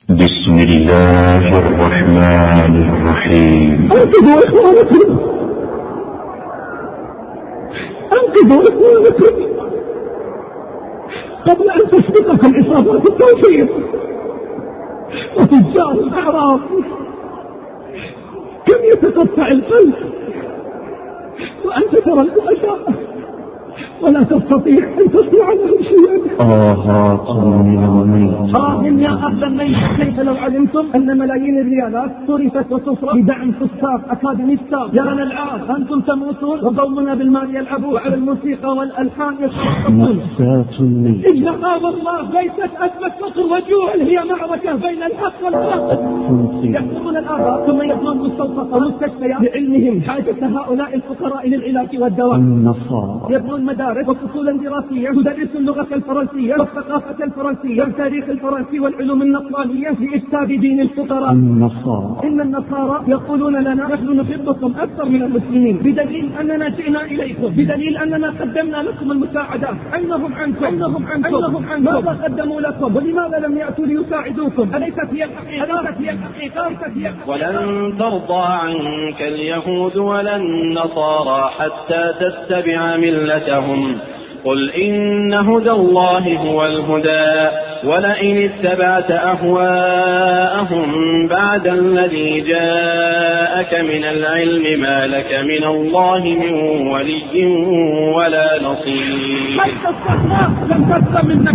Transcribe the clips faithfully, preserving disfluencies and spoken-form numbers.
بسم الله الرحمن الرحيم. انقذوا اخوانكم، انقذوا اخوانكم قبل ان تسبقكم اصابات التوفيق وتجار الاعراض. كم يتقطع القلب وانت ترى البؤساء ولا تستطيع ان تصنع لهم شيئا. آهات من الميت. آه يا أهل الميت، كيف لو علمتم أن ملايين الريالات صرفت وتصرف لدعم فستاق أكاديميستان يرنا العار. أنتم تموتون وقومنا بالمال يلعبون وعلى الموسيقى والألحان يترقصون. مأساة الميت. إنها والله ليست أزمة فقر وجوع، هي معركة بين الحق والباطل. يحكمون الآباء ثم يبنون مستوصفة ومستشفيات لعلمهم حاجة هؤلاء الفقراء للعلاج والدواء. النصارى يبنون مدارس وفصولا دراسية تدرس اللغة الفرنسية والثقافة الفرنسية والتاريخ الفرنسي والعلوم النصرانية لإفساد دين الفقراء. النصارى إن النصارى يقولون لنا نحن نحبكم أكثر من المسلمين بدليل أننا جئنا إليكم، بدليل أننا قدمنا لكم المساعدات. أينهم عنكم؟ أينهم عنكم؟ أينهم عنكم؟ ماذا قدموا لكم ولماذا لم يأتوا ليساعدوكم؟ أليست هي الحقيقة؟ أليست هي الحقيقة؟ أليست هي الحقيقة؟ ولن ترضى عنك اليهود ولا النصارى حتى تتبع ملتهم قل إن هدى الله هو الهدى ولئن اتبعت أهواءهم بعد الذي جاءك من العلم ما لك من الله من ولي ولا نصير. حتى الصحراء لم تبقى من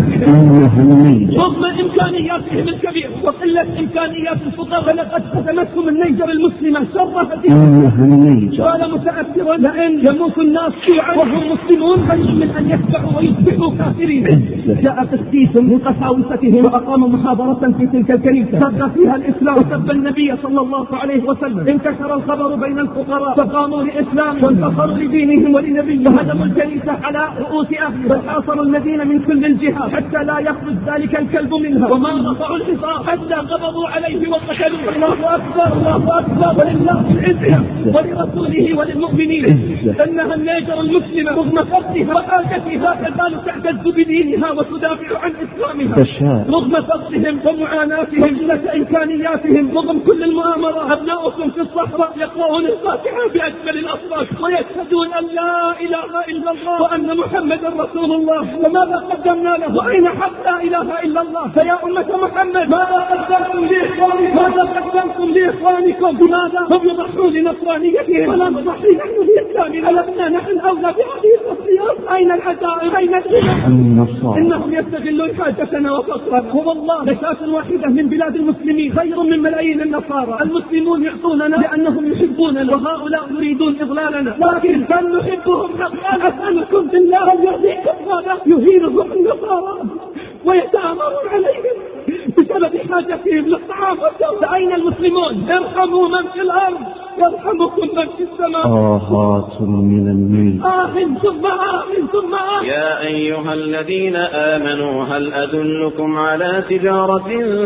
نكرهم رغم إمكانياتهم الكبيرة وقلة إمكانيات الفقراء. لقد خدمتهم النيجر المسلمة شر هزيمة. قال متأثرا لئن يموت الناس جوعا وهم مسلمون خير من أن يتبعوا ويصبحوا كافرين. جاء قسيس من قساوستهم وأقام محاضرة في تلك الكنيسة سب فيها الإسلام وسب النبي صلى الله عليه وسلم. انتشر الخبر بين الفقراء فقاموا لإسلام وانتصروا لدينهم ولنبيهم وهدموا الكنيسة على رؤوس أهلها وحاصروا المدينة من كل الجهات حتى لا يخرج ذلك الكلب منها وما رفعوا الحصار حتى غضبوا عليه وقتلوه. الله أكبر الله أكبر ولله العزة ولرسوله وللمؤمنين. أنها النيجر المسلمة رغم فقرها وحاجتها تزال تعتز بدينها وتدافع عن إسلامها رغم فقرهم ومعاناتهم قلة إمكانياتهم رغم كل المؤامرات. أبناؤكم في الصحراء يقرؤون الفاتحة بأجمل الأصوات ويشهدون أن لا إله إلا الله وأن محمدا رسول الله. وماذا قدمنا له؟ وأين حق لا إله إلا الله؟ فيا أمة محمد ماذا قدمتم لإخوانكم؟ ماذا قدمتم لإخوانكم؟ بماذا هم يضحون لنصرانيتهم ولا نضحي نحن لإسلامنا؟ ألسنا نحن أولى بهذه التصفيات؟ أين العزائم؟ أين الغنى؟ إنهم يستغلون حاجتنا وفقرنا. والله لشاة واحدة من بلاد المسلمين خير من ملايين النصارى. المسلمون يعطوننا لأنهم يحبوننا وهؤلاء يريدون إضلالنا، لكن هل نحبهم حقا؟ أسألكم بالله هل يرضيكم هذا؟ يهينهم النصارى ويتآمرون عليهم بسبب حاجتهم للطعام والدواء. أين المسلمون؟ ارحموا من في الأرض يرحمكم من في السماء. آهات من الميت. آه ثم آه ثم آه. يا أيها الذين آمنوا هل أدلكم على تجارة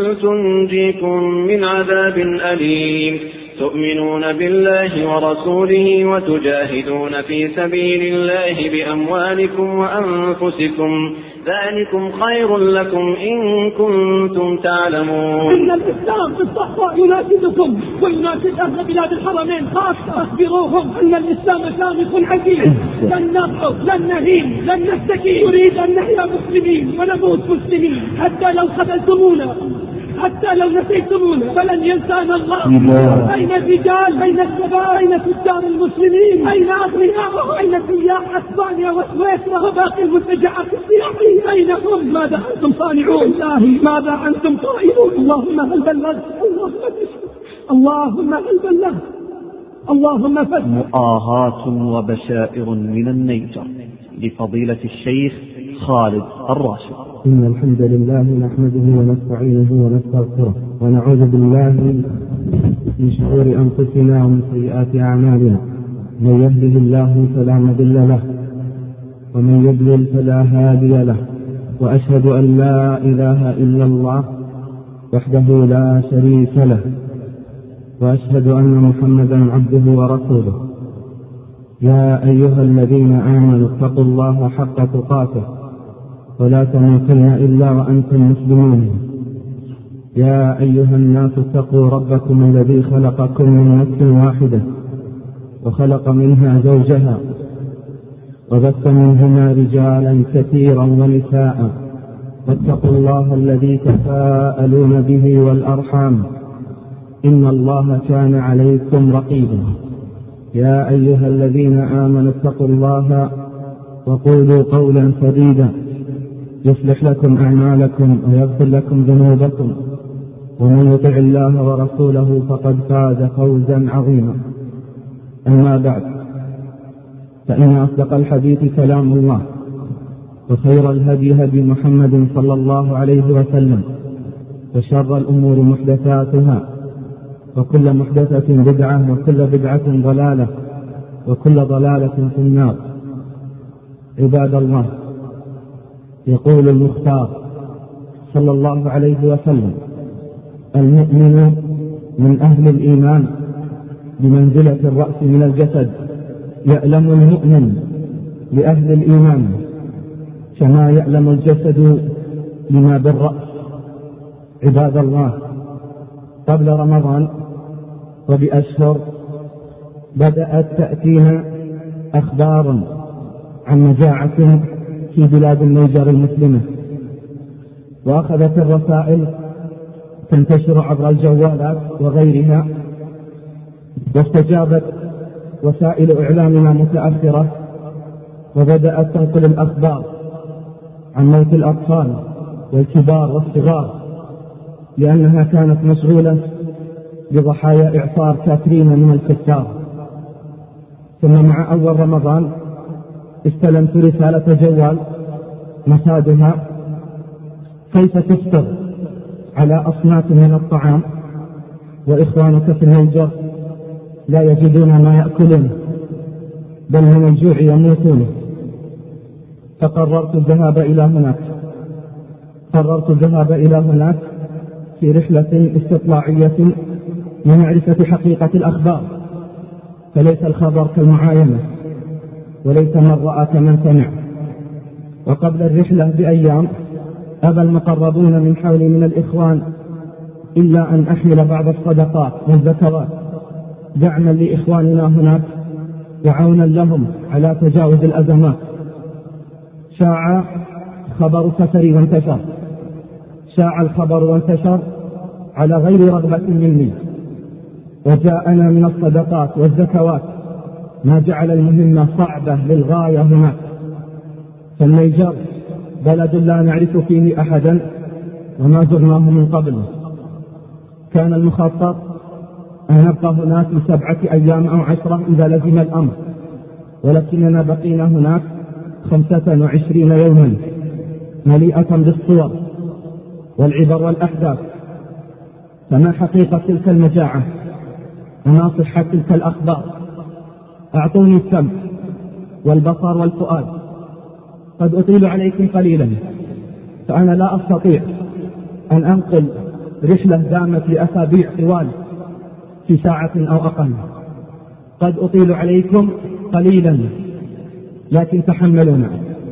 تنجيكم من عذاب أليم تؤمنون بالله ورسوله وتجاهدون في سبيل الله بأموالكم وأنفسكم ذلكم خير لكم إن كنتم تعلمون. إن الإسلام في الصحراء يناشدكم ويناشد أهل بلاد الحرمين خاصة. أخبروهم أن الإسلام شامخ عزيز لن نضعف لن نهين لن نستكين. نريد أن نحيا مسلمين ونموت مسلمين حتى لو خذلتمونا حتى لو نسيتمونا فلن ينسانا الله. أين الرجال؟ أين الشباب؟ أين تجار المسلمين؟ أين أغنياءهم؟ أين سياح أسبانيا وسويسرا وباقي المنتجعات السياحية؟ أين هم؟ ماذا أنتم صانعون؟ الله ماذا أنتم قائلون؟ اللهم هل بلغت؟ اللهم اللهم هل بلغت؟ اللهم فد. آهات وبشائر من النيجر لفضيلة الشيخ خالد الراشد. إن الحمد لله نحمده ونستعينه ونستغفره ونعوذ بالله من شرور أنفسنا ومن سيئات أعمالنا. من يهده الله فلا مضل له ومن يضلل فلا هادي له. وأشهد أن لا إله إلا الله وحده لا شريك له وأشهد أن محمدا عبده ورسوله. يا أيها الذين آمنوا اتقوا الله حق تقاته ولا تموتن إلا وأنتم مسلمون. يا أيها الناس اتقوا ربكم الذي خلقكم من نفس واحدة وخلق منها زوجها وبث منهما رجالا كثيرا ونساء واتقوا الله الذي تساءلون به والأرحام إن الله كان عليكم رقيبا. يا أيها الذين آمنوا اتقوا الله وقولوا قولا سديدا يصلح لكم أعمالكم ويغفر لكم ذنوبكم ومن يطع الله ورسوله فقد فاز فوزا عظيما. أما بعد، فإن أصدق الحديث كلام الله وخير الهدي هدي محمد صلى الله عليه وسلم وشر الأمور محدثاتها وكل محدثة بدعة وكل بدعة ضلالة وكل ضلالة في النار. عباد الله، يقول المختار صلى الله عليه وسلم: المؤمن من أهل الإيمان بمنزلة الرأس من الجسد، يألم المؤمن لأهل الإيمان كما يألم الجسد لما بالرأس. عباد الله، قبل رمضان وبأشهر بدأت تأتينا أخبار عن مجاعة في بلاد النيجر المسلمة، وأخذت الرسائل تنتشر عبر الجوالات وغيرها، واستجابت وسائل إعلامنا متأخرة وبدأت تنقل الأخبار عن موت الأطفال والكبار والصغار، لأنها كانت مشغولة بضحايا إعصار كاترينا من الكفار. ثم مع أول رمضان استلمت رسالة جوال مفادها: كيف تفطر على أصناف من الطعام وإخوانك في النيجر لا يجدون ما يأكلون بل من الجوع يموتون. فقررت الذهاب إلى هناك قررت الذهاب إلى هناك في رحلة استطلاعية لمعرفة حقيقة الأخبار، فليس الخبر كالمعاينة وليس من رأى كمن سمع. وقبل الرحلة بأيام أبى المقربون من حولي من الإخوان إلا أن أحمل بعض الصدقات والزكوات دعما لإخواننا هناك وعونا لهم على تجاوز الأزمات. شاع خبر سفري وانتشر شاع الخبر وانتشر على غير رغبة مني، وجاءنا من الصدقات والزكوات ما جعل المهمة صعبة للغاية هناك. فالنيجر بلد لا نعرف فيه أحدا وما زرناه من قبل. كان المخطط أن نبقى هناك لسبعة أيام أو عشرة إذا لزم الأمر، ولكننا بقينا هناك خمسة وعشرين يوما مليئة بالصور والعبر والأحداث. فما حقيقة تلك المجاعة وما صحة تلك الأخبار؟ أعطوني السمع والبصر والفؤاد. قد أطيل عليكم قليلا، فأنا لا أستطيع أن أنقل رحلة دامت لأسابيع طوال في ساعة أو أقل. قد أطيل عليكم قليلا، لكن تحملونا.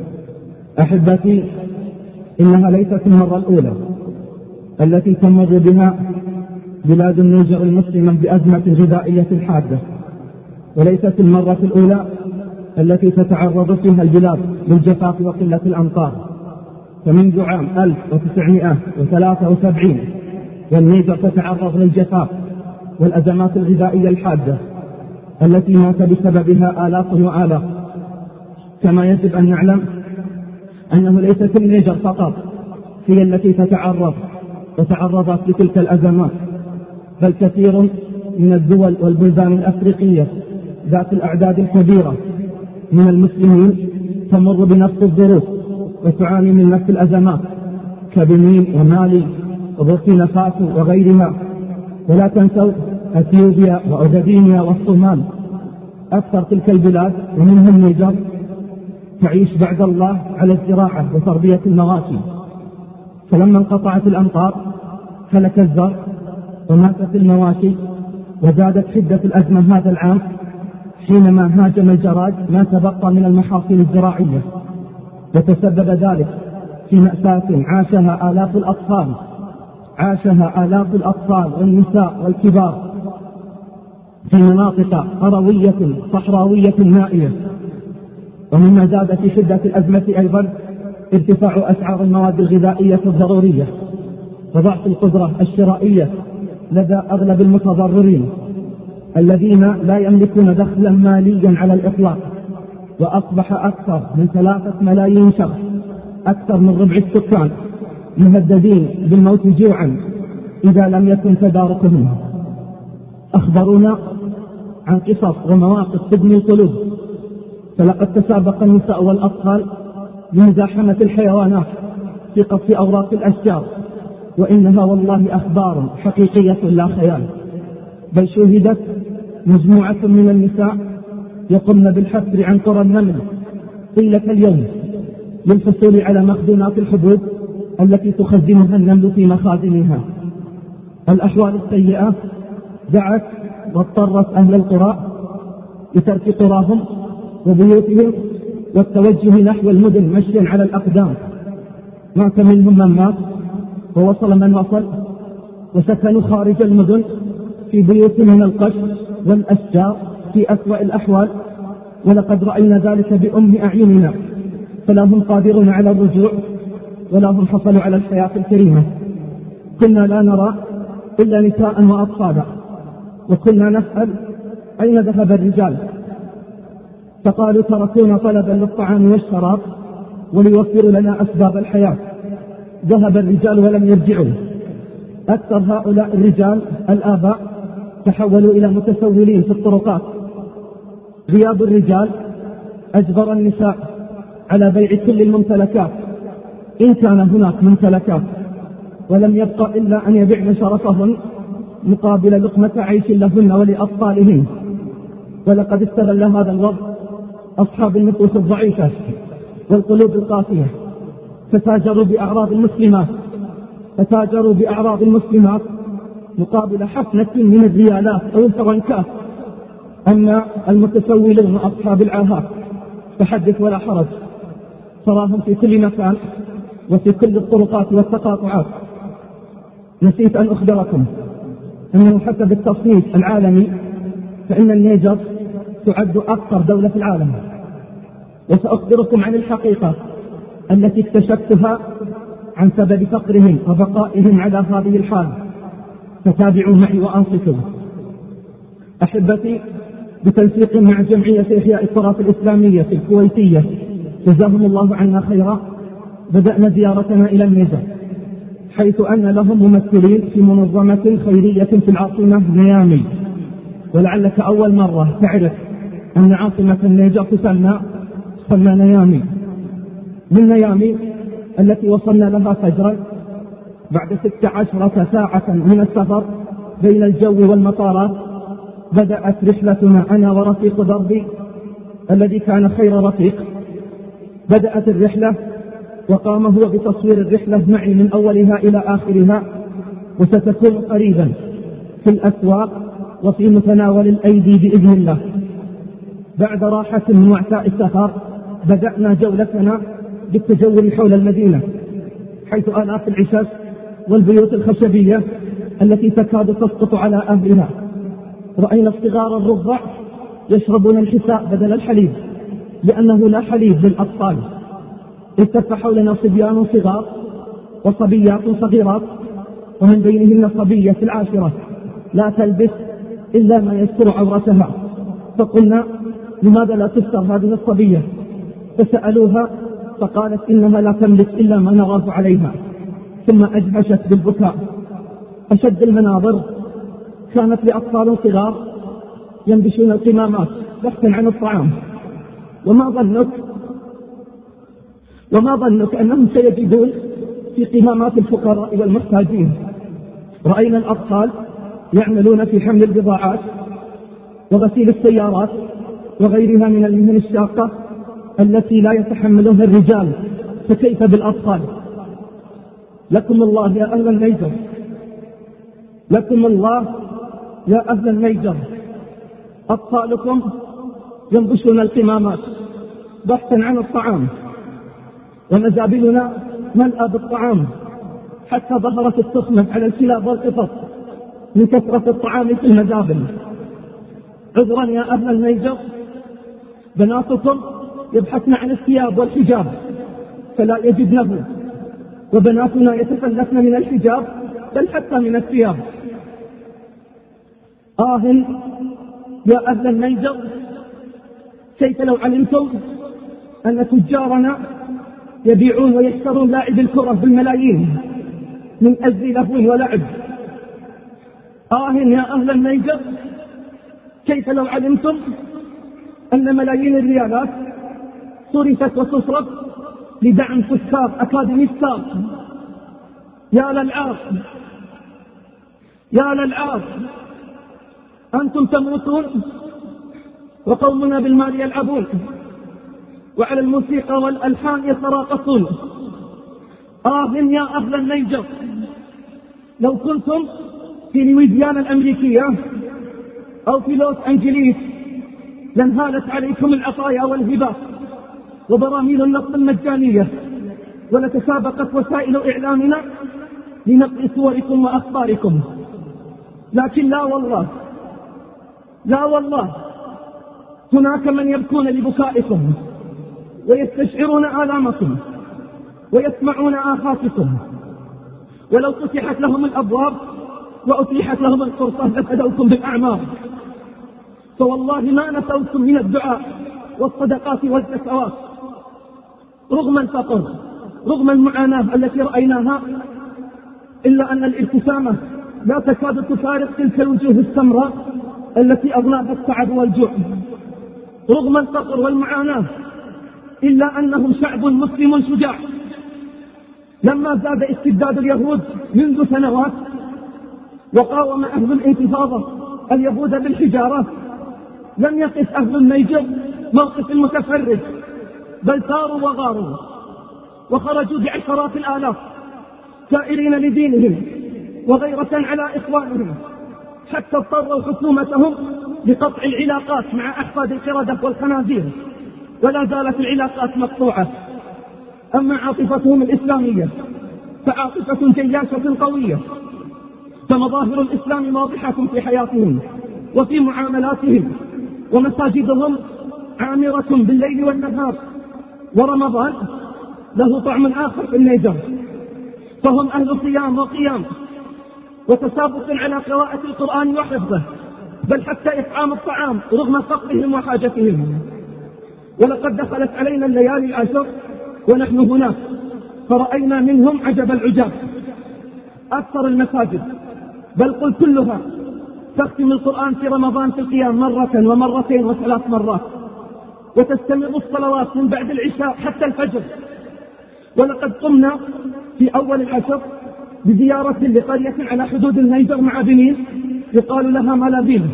أحبتي، إنها ليست المرة الأولى التي تمر بها بلاد النيجر المسلمة بأزمة غذائية حادة، وليست المرة الأولى التي تتعرض فيها البلاد للجفاف وقلة الأمطار. فمنذ عام ألف وتسعمائة وثلاثة وسبعين والنيجر تتعرض للجفاف والأزمات الغذائية الحادة التي مات بسببها آلاف وآلاف. كما يجب أن نعلم أنه ليست النيجر فقط هي التي تتعرض وتعرضت لتلك الأزمات، بل كثير من الدول والبلدان الأفريقية ذات الأعداد الكبيرة من المسلمين تمر بنفس الظروف وتعاني من نفس الأزمات كبنين ومالي وبوركينا فاسو وغيرها. ولا تنسوا أثيوبيا وأوغادينيا والصومال. أكثر تلك البلاد ومنها النيجر تعيش بعد الله على الزراعة وتربية المواشي. فلما انقطعت الأمطار هلك الزرع وماتت المواشي، وزادت حدة الأزمة هذا العام حينما هاجم الجراد ما تبقى من المحاصيل الزراعية، وتسبب ذلك في مأساة عاشها آلاف الأطفال عاشها آلاف الأطفال والنساء والكبار في مناطق قروية صحراوية نائية. ومما زاد في شدة الأزمة أيضا ارتفاع أسعار المواد الغذائية الضرورية وضعف القدرة الشرائية لدى أغلب المتضررين الذين لا يملكون دخلا ماليا على الإطلاق. وأصبح أكثر من ثلاثة ملايين شخص، أكثر من ربع السكان، مهددين بالموت جوعا إذا لم يكن تداركهم. أخبرونا عن قصص ومواقف تبني القلوب، فلقد تسابق النساء والأطفال لمزاحمة الحيوانات في قصف أوراق الأشجار، وإنها والله أخبار حقيقية لا خيال. بل شوهدت مجموعة من النساء يقمن بالحفر عن قرى النمل طيلة اليوم للحصول على مخزونات الحبوب التي تخزنها النمل في مخازنها. الأحوال السيئة دعت واضطرت أهل القرى لترك قراهم وبيوتهم والتوجه نحو المدن مشيا على الأقدام. مات منهم من مات ووصل من وصل، وسكنوا خارج المدن في بيوت من القش والأشجار في أسوأ الأحوال، ولقد رأينا ذلك بأم أعيننا، فلا هم قادرون على الرجوع ولا هم حصلوا على الحياة الكريمة. كنا لا نرى إلا نساء وأطفالا، وكنا نسأل أين ذهب الرجال، فقالوا تركونا طلبا للطعام والشراب وليوفروا لنا أسباب الحياة. ذهب الرجال ولم يرجعوا. أكثر هؤلاء الرجال الآباء تحولوا إلى متسولين في الطرقات. غياب الرجال أجبر النساء على بيع كل الممتلكات إن كان هناك ممتلكات، ولم يبقى إلا أن يبيعن شرفهن مقابل لقمة عيش لهن ولأطفالهن. ولقد استغل هذا الوضع أصحاب النفوس الضعيفة والقلوب القاسية، فتاجروا بأعراض المسلمات فتاجروا بأعراض المسلمات مقابل حفنة من الريالات أو الفرنكات. أما المتسولون وأصحاب العاهات فحدث ولا حرج، تراهم في كل مكان وفي كل الطرقات والتقاطعات. نسيت أن أخبركم أنه حسب التصنيف العالمي فإن النيجر تعد أكثر دولة في العالم. وسأخبركم عن الحقيقة التي اكتشفتها عن سبب فقرهم وبقائهم على هذه الحال، فتابعوا معي وأنصتوا. أحبتي، بتنسيق مع جمعية إحياء التراث الإسلامية الكويتية جزاهم الله عنا خيرا، بدأنا زيارتنا إلى النيجر، حيث أن لهم ممثلين في منظمة خيرية في العاصمة نيامي. ولعلك أول مرة تعرف أن عاصمة النيجر تسمى تسمى نيامي. من نيامي التي وصلنا لها فجرا بعد ست عشرة ساعة من السفر بين الجو والمطارات، بدأت رحلتنا أنا ورفيق دربي الذي كان خير رفيق. بدأت الرحلة وقام هو بتصوير الرحلة معي من أولها إلى آخرها، وستكون قريبا في الأسواق وفي متناول الأيدي بإذن الله. بعد راحة من وعثاء السفر بدأنا جولتنا بالتجول حول المدينة، حيث آلاف العشش والبيوت الخشبية التي تكاد تسقط على أهلها. رأينا الصغار الرضع يشربون الحساء بدل الحليب لأنه لا حليب للأطفال. التف حولنا صبيان صغار وصبيات صغيرات، ومن بينهن صبية العاشرة لا تلبس إلا ما يستر عورتها. فقلنا لماذا لا تستر هذه الصبية؟ فسألوها فقالت إنها لا تملك إلا ما نراه عليها، ثم أجهشت بالبكاء. أشد المناظر كانت لأطفال صغار ينبشون القمامات بحثا عن الطعام. وما ظنك وما ظنك أنهم سيجدون في قمامات الفقراء والمحتاجين. رأينا الأطفال يعملون في حمل البضاعات وغسيل السيارات وغيرها من المهن الشاقة التي لا يتحملها الرجال، فكيف بالأطفال؟ لكم الله يا أهل النيجر، لكم الله يا أهل النيجر، أطفالكم ينبشون القمامات بحثا عن الطعام، ومزابلنا ملأى بالطعام حتى ظهرت التخمة على الكلاب والقطط من كثرة الطعام في المزابل. عذرا يا أهل النيجر، بناتكم يبحثن عن الثياب والحجاب فلا يجدنه، وبناتنا يتخلفن من الحجاب بل حتى من الثياب. آه يا أهل النيجر، كيف لو علمتم أن تجارنا يبيعون ويشترون لاعب الكرة بالملايين من أجل لهو ولعب. آه يا أهل النيجر، كيف لو علمتم أن ملايين الريالات صرفت وتصرف لدعم فساد أكاديميستات. يا للعار يا للعار، أنتم تموتون وقومنا بالمال يلعبون وعلى الموسيقى والألحان يتراقصون. آه يا أهل النيجر، لو كنتم في لويزيانا الأمريكية أو في لوس أنجليس لانهالت عليكم العطايا والهبات وبراميل النقد المجانية، ولتسابقت وسائل إعلامنا لنقل صوركم وأخباركم. لكن لا والله لا والله، هناك من يبكون لبكائكم ويستشعرون آلامكم ويسمعون آهاتكم، ولو فتحت لهم الأبواب وأتيحت لهم الفرصة لفدوكم بالأعمار، فوالله ما نسوتم من الدعاء والصدقات والزكوات رغم الفقر رغم المعاناة التي رأيناها، إلا أن الابتسامة لا تكاد تفارق تلك الوجوه السمراء التي أغناها التعب والجوع. رغم الفقر والمعاناة إلا أنهم شعب مسلم شجاع. لما زاد استبداد اليهود منذ سنوات وقاوم أهل الانتفاضة اليهود بالحجارة، لم يقف أهل النيجر موقف المتفرج، بل ثاروا وغاروا وخرجوا بعشرات الآلاف سائرين لدينهم وغيرة على إخوانهم، حتى اضطروا حكومتهم لقطع العلاقات مع أحفاد القردة والخنازير، ولا زالت العلاقات مقطوعة. أما عاطفتهم الإسلامية فعاطفة جياشة قوية، فمظاهر الإسلام واضحة في حياتهم وفي معاملاتهم، ومساجدهم عامرة بالليل والنهار. ورمضان له طعم آخر في النيجر، فهم أهل صيام وقيام وتسابق على قراءة القرآن وحفظه، بل حتى إطعام الطعام رغم فقرهم وحاجتهم. ولقد دخلت علينا الليالي العشر ونحن هناك فرأينا منهم عجب العجاب. أكثر المساجد بل قل كلها تختم القرآن في رمضان في القيام مرة ومرتين وثلاث مرات، وتستمر الصلوات من بعد العشاء حتى الفجر. ولقد قمنا في أول العشر بزيارة لقرية على حدود النيجر مع بنين يقال لها مالابين.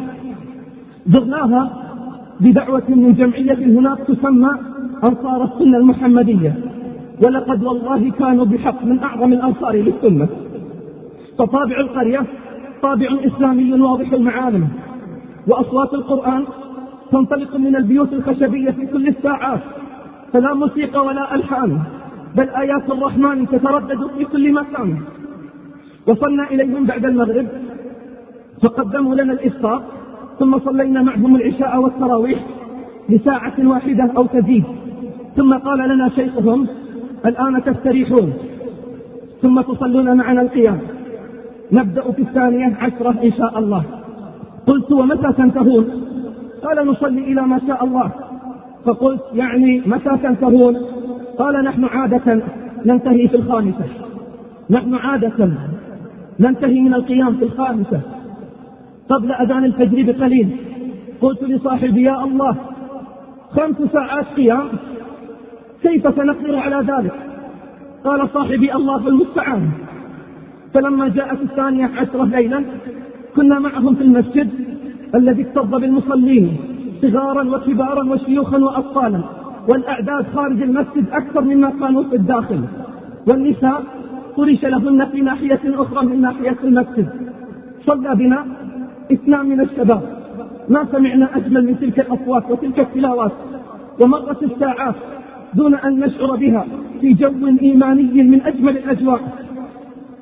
زرناها بدعوة من جمعية هناك تسمى أنصار السنة المحمدية، ولقد والله كانوا بحق من أعظم الأنصار للسنة. فطابع القرية طابع إسلامي واضح المعالم، وأصوات القرآن تنطلق من البيوت الخشبية في كل الساعات، فلا موسيقى ولا ألحان، بل آيات الرحمن تتردد في كل مكان. وصلنا إليهم بعد المغرب فقدموا لنا الإفطار، ثم صلينا معهم العشاء والتراويح لساعة واحدة أو تزيد، ثم قال لنا شيخهم: الآن تستريحون ثم تصلون معنا القيام، نبدأ في الثانية عشرة إن شاء الله. قلت: ومتى تنتهون؟ قال: نصلي إلى ما شاء الله. فقلت: يعني متى تنتهون؟ قال: نحن عادة ننتهي في الخامسة، نحن عادة ننتهي من القيام في الخامسة قبل أذان الفجر بقليل. قلت لصاحبي: يا الله، خمس ساعات قيام، كيف سنقدر على ذلك؟ قال صاحبي: الله المستعان. فلما جاءت الثانية عشرة ليلا كنا معهم في المسجد الذي اكتظ بالمصلين صغارا وكبارا وشيوخا وأطفالا، والأعداد خارج المسجد أكثر مما كانوا في الداخل، والنساء فرش لهن في ناحية أخرى من ناحية المسجد. صلى بنا اثنان من الشباب، ما سمعنا أجمل من تلك الأصوات وتلك التلاوات، ومرت الساعات دون أن نشعر بها في جو إيماني من أجمل الأجواء.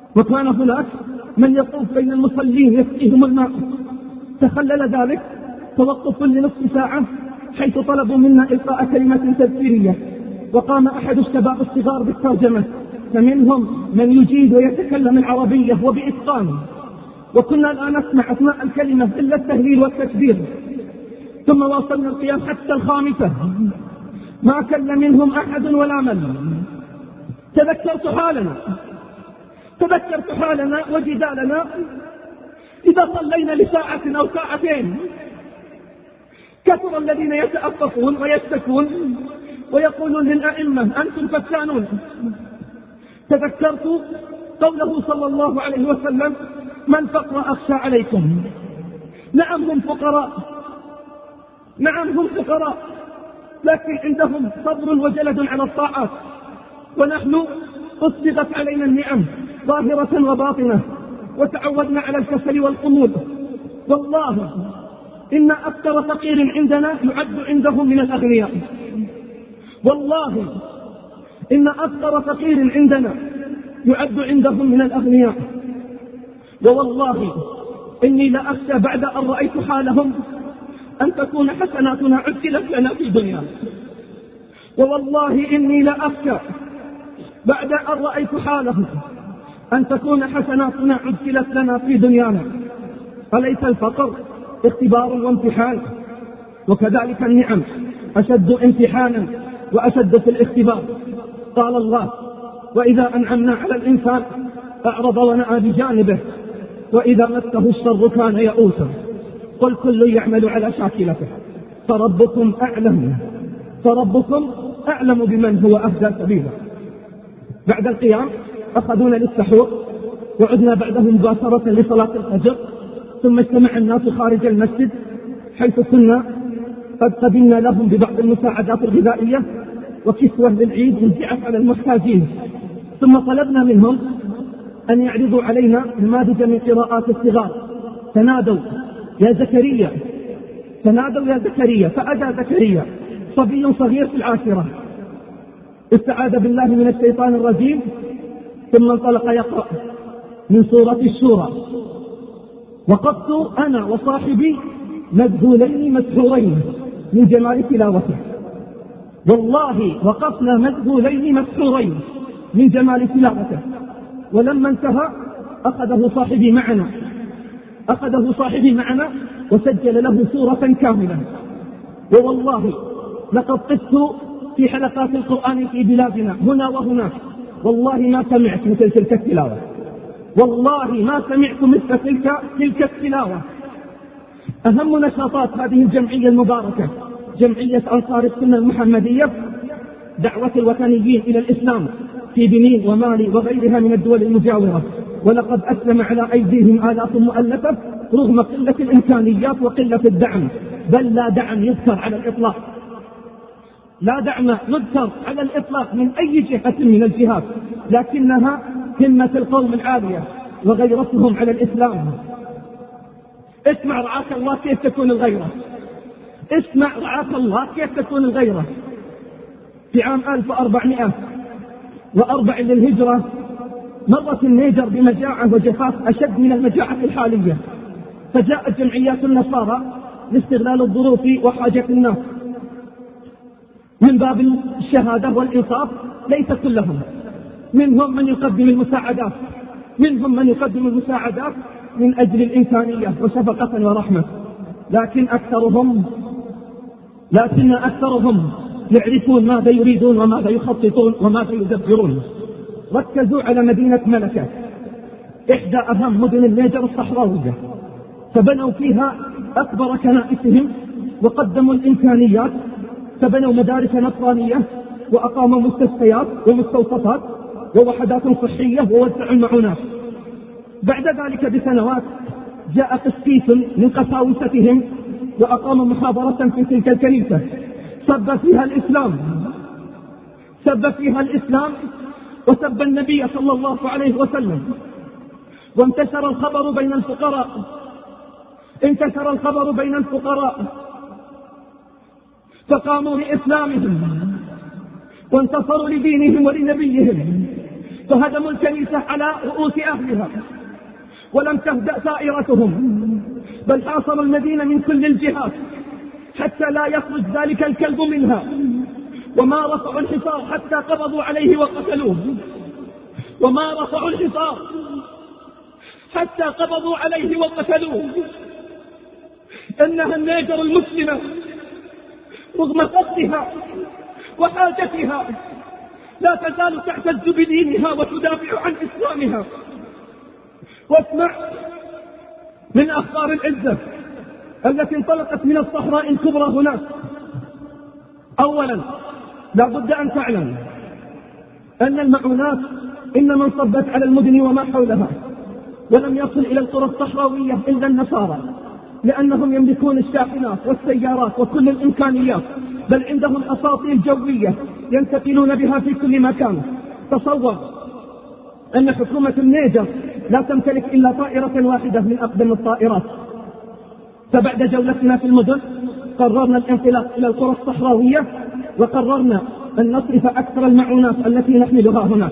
وكان هناك من يطوف بين المصلين يسقيهم الماء. تخلل ذلك توقف لنصف ساعة حيث طلبوا منا إلقاء كلمة تذكيرية، وقام أحد الشباب الصغار بالترجمة، فمنهم من يجيد ويتكلم العربية وبإتقان، وكنا الآن نسمع أثناء الكلمة إلا التهليل والتكبير. ثم واصلنا القيام حتى الخامسة ما كل منهم أحد ولا من. تذكرت حالنا تذكرت حالنا وجدالنا إذا صلينا لساعة أو ساعتين. كثر الذين يتأففون ويشتكون ويقولون للأئمة أنتم فتانون. تذكرت قوله صلى الله عليه وسلم من فقر أخشى عليكم. نعم هم فقراء، نعم هم فقراء، لكن عندهم صبر وجلد على الطاعات، ونحن أسبغت علينا النعم ظاهرة وباطنة وتعودنا على الكسل والقمود. والله إن أكثر فقير عندنا يعد عندهم من الأغنياء. والله إن أكثر فقير عندنا يعد عندهم من الأغنياء. ووالله إني لأخشى بعد أن رأيت حالهم أن تكون حسناتنا عجلت لنا في دنيا. ووالله إني لأخشى بعد أن رأيت حالهم أن تكون حسناتنا عجلت لنا في دنيانا. أليس الفقر اختبار وامتحان؟ وكذلك النعم أشد امتحانا وأشد في الاختبار. قال الله وإذا أنعمنا على الإنسان أعرض ونأى بجانبه وإذا مسه الشر كان يئوسا. قل كل يعمل على شاكلته فربكم أعلم فربكم أعلم بمن هو أهدى سبيلا. بعد القيام أخذونا للسحور، وعدنا بعده مباشرة لصلاة الفجر، ثم اجتمع الناس خارج المسجد حيث كنا قد قدمنا لهم ببعض المساعدات الغذائية وكسوة للعيد وزعت على المحتاجين. ثم طلبنا منهم أن يعرضوا علينا نماذج من قراءات الصغار. تنادوا يا زكريا تنادوا يا زكريا فأتى زكريا صبي صغير في العاشرة، استعاذ بالله من الشيطان الرجيم، ثم انطلق يقرأ من سورة الشورى. وقفت أنا وصاحبي مذهولين مسحورين من جمال تلاوته. والله وقفنا مذهولين مسحورين من جمال تلاوته. ولما انتهى أخذه صاحبي معنا أخذه صاحبي معنا وسجل له سورة كاملة. ووالله لقد قفت في حلقات القرآن في بلادنا هنا وهناك، والله ما سمعت مثل تلك التلاوة، والله ما سمعت مثل تلك تلك التلاوة. أهم نشاطات هذه الجمعية المباركة جمعية أنصار السنة المحمدية دعوة الوطنيين إلى الإسلام في بنين ومالي وغيرها من الدول المجاورة، ولقد أسلم على أيديهم آلاف مؤلفة رغم قلة الإمكانيات وقلة الدعم، بل لا دعم يذكر على الإطلاق لا دعم يذكر على الإطلاق من أي جهة من الجهات، لكنها همة القوم العالية وغيرتهم على الإسلام. اسمع رعاك الله كيف تكون الغيرة اسمع رعاك الله كيف تكون الغيرة. في عام ألف وأربعمائة وأربعة للهجرة مرت النيجر بمجاعة وجفاف أشد من المجاعة الحالية، فجاءت جمعيات النصارى لاستغلال الظروف وحاجة الناس من باب الشهادة والإنصاف. ليس كلهم، منهم من يقدم المساعدات منهم من يقدم المساعدات من أجل الإنسانية وشفقة ورحمة، لكن أكثرهم لكن أكثرهم يعرفون ماذا يريدون وماذا يخططون وماذا يدبرون. ركزوا على مدينة ملكة إحدى أهم مدن النيجر الصحراوية، فبنوا فيها أكبر كنائسهم وقدموا الإمكانيات، فبنوا مدارس نصرانية وأقاموا مستشفيات ومستوصفات ووحدات صحية ووزعوا المعونات. بعد ذلك بسنوات جاء قسيس من قساوستهم وأقام محاضرة في تلك الكنيسة سب فيها الإسلام سب فيها الإسلام وسب النبي صلى الله عليه وسلم، وانتشر الخبر بين الفقراء انتشر الخبر بين الفقراء فقاموا لإسلامهم وانتصروا لدينهم ولنبيهم، فهدموا الكنيسة على رؤوس أهلها، ولم تهدأ سائرتهم، بل حاصروا المدينة من كل الجهات حتى لا يخرج ذلك الكلب منها، وما رفعوا الحصار حتى قبضوا عليه وقتلوه، وما رفعوا الحصار حتى قبضوا عليه وقتلوه. إنها النيجر المسلمة رغم فقرها وحاجتها لا تزال تعتز بدينها وتدافع عن إسلامها. واسمع من أخبار العزة التي انطلقت من الصحراء الكبرى هناك. أولا لا بد أن تعلم أن المعونات إنما انصبت على المدن وما حولها، ولم يصل إلى القرى الصحراوية إلا النصارى، لأنهم يملكون الشاحنات والسيارات وكل الإمكانيات، بل عندهم أساطيل جوية ينتقلون بها في كل مكان. تصور أن حكومة النيجر لا تمتلك إلا طائرة واحدة من أقدم الطائرات. فبعد جولتنا في المدن قررنا الانطلاق إلى القرى الصحراوية، وقررنا أن نصرف أكثر المعونات التي نحملها هناك،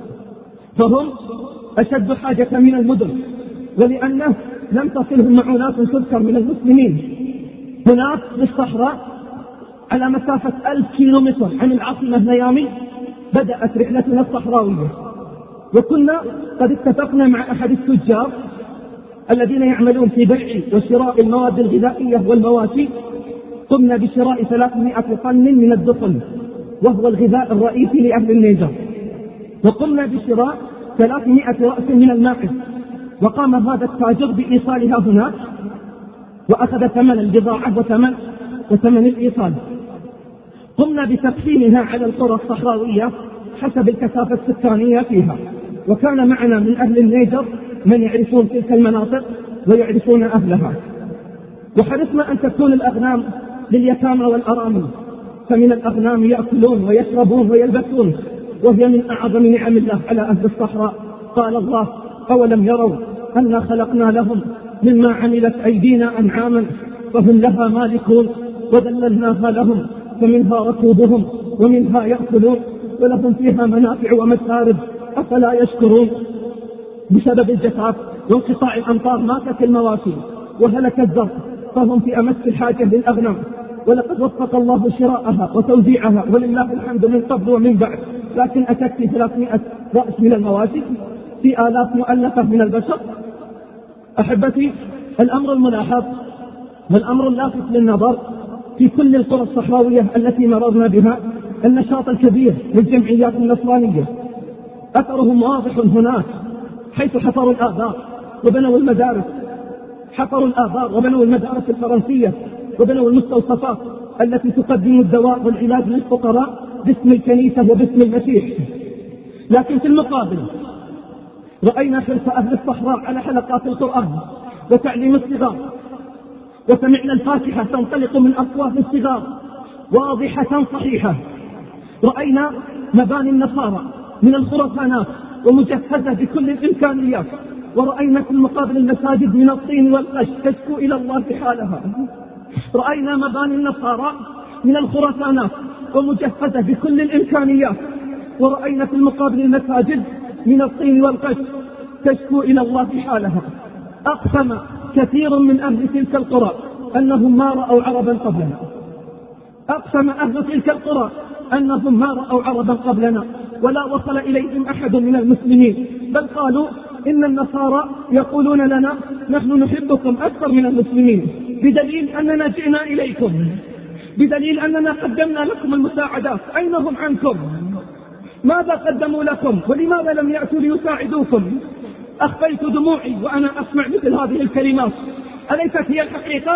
فهم أشد حاجة من المدن، ولأنه لم تصلهم معونات تذكر من المسلمين. هناك في الصحراء على مسافة ألف كيلومتر عن العاصمة نيامي بدأت رحلتنا الصحراوية، وكنا قد اتفقنا مع أحد التجار الذين يعملون في بيع وشراء المواد الغذائية والمواشي. قمنا بشراء ثلاثمائة طن من الدقل، وهو الغذاء الرئيسي لأهل النيجر، وقمنا بشراء ثلاثمائة رأس من الماعز، وقام هذا التاجر بإيصالها هناك، وأخذ ثمن البضاعة وثمن, وثمن الإيصال. قمنا بتقسيمها على القرى الصحراوية حسب الكثافة السكانية فيها، وكان معنا من أهل النيجر من يعرفون تلك المناطق ويعرفون أهلها. وحرصنا أن تكون الأغنام لليتامى والأرامل، فمن الأغنام يأكلون ويشربون ويلبسون، وهي من أعظم نعم الله على أهل الصحراء. قال الله: أولم يروا أنا خلقنا لهم مما عملت أيدينا أنعاما فهم لها مالكون وذللناها لهم فمنها ركوبهم ومنها يأكلون ولهم فيها منافع ومشارب أفلا يشكرون. بسبب الجفاف وانقطاع الأمطار ماتت المواشي وهلك الزرع، فهم في أمس الحاجة للأغنام، ولقد وفق الله شراءها وتوزيعها ولله الحمد من قبل ومن بعد. لكن أتت في ثلاثمائة رأس من المواشي في آلاف مؤلفة من البشر. أحبتي، الأمر الملاحظ والأمر اللافت للنظر في كل القرى الصحراوية التي مررنا بها النشاط الكبير للجمعيات النصرانية، أثرهم واضح هناك، حيث حفروا الآبار وبنوا المدارس، حفروا الآبار وبنوا المدارس الفرنسية وبنوا المستوصفات التي تقدم الدواء والعلاج للفقراء باسم الكنيسة وباسم المسيح. لكن في المقابل رأينا حرص أهل الصحراء على حلقات القرآن وتعليم الصغار، وسمعنا الفاتحة تنطلق من أفواه الصغار واضحة صحيحة. رأينا مباني النصارى من الخرفانات ومجهزة بكل الإمكانيات، ورأينا في المقابل المساجد من الطين والقش تشكو إلى الله حالها. رأينا مباني النصارى من الخرفانات ومجهزة بكل الإمكانيات، ورأينا في المقابل المساجد من الطين والقش تشكو إلى الله حالها. أقسم كثير من أهل تلك القرى أنهم ما رأوا عربا قبلنا، أقسم أهل تلك القرى أنهم ما رأوا عربا قبلنا، ولا وصل إليهم أحد من المسلمين، بل قالوا إن النصارى يقولون لنا نحن نحبكم أكثر من المسلمين، بدليل أننا جئنا إليكم، بدليل أننا قدمنا لكم المساعدات، أين هم عنكم؟ ماذا قدموا لكم؟ ولماذا لم يأتوا ليساعدوكم؟ أخفيت دموعي وأنا أسمع مثل هذه الكلمات، أليست هي الحقيقة؟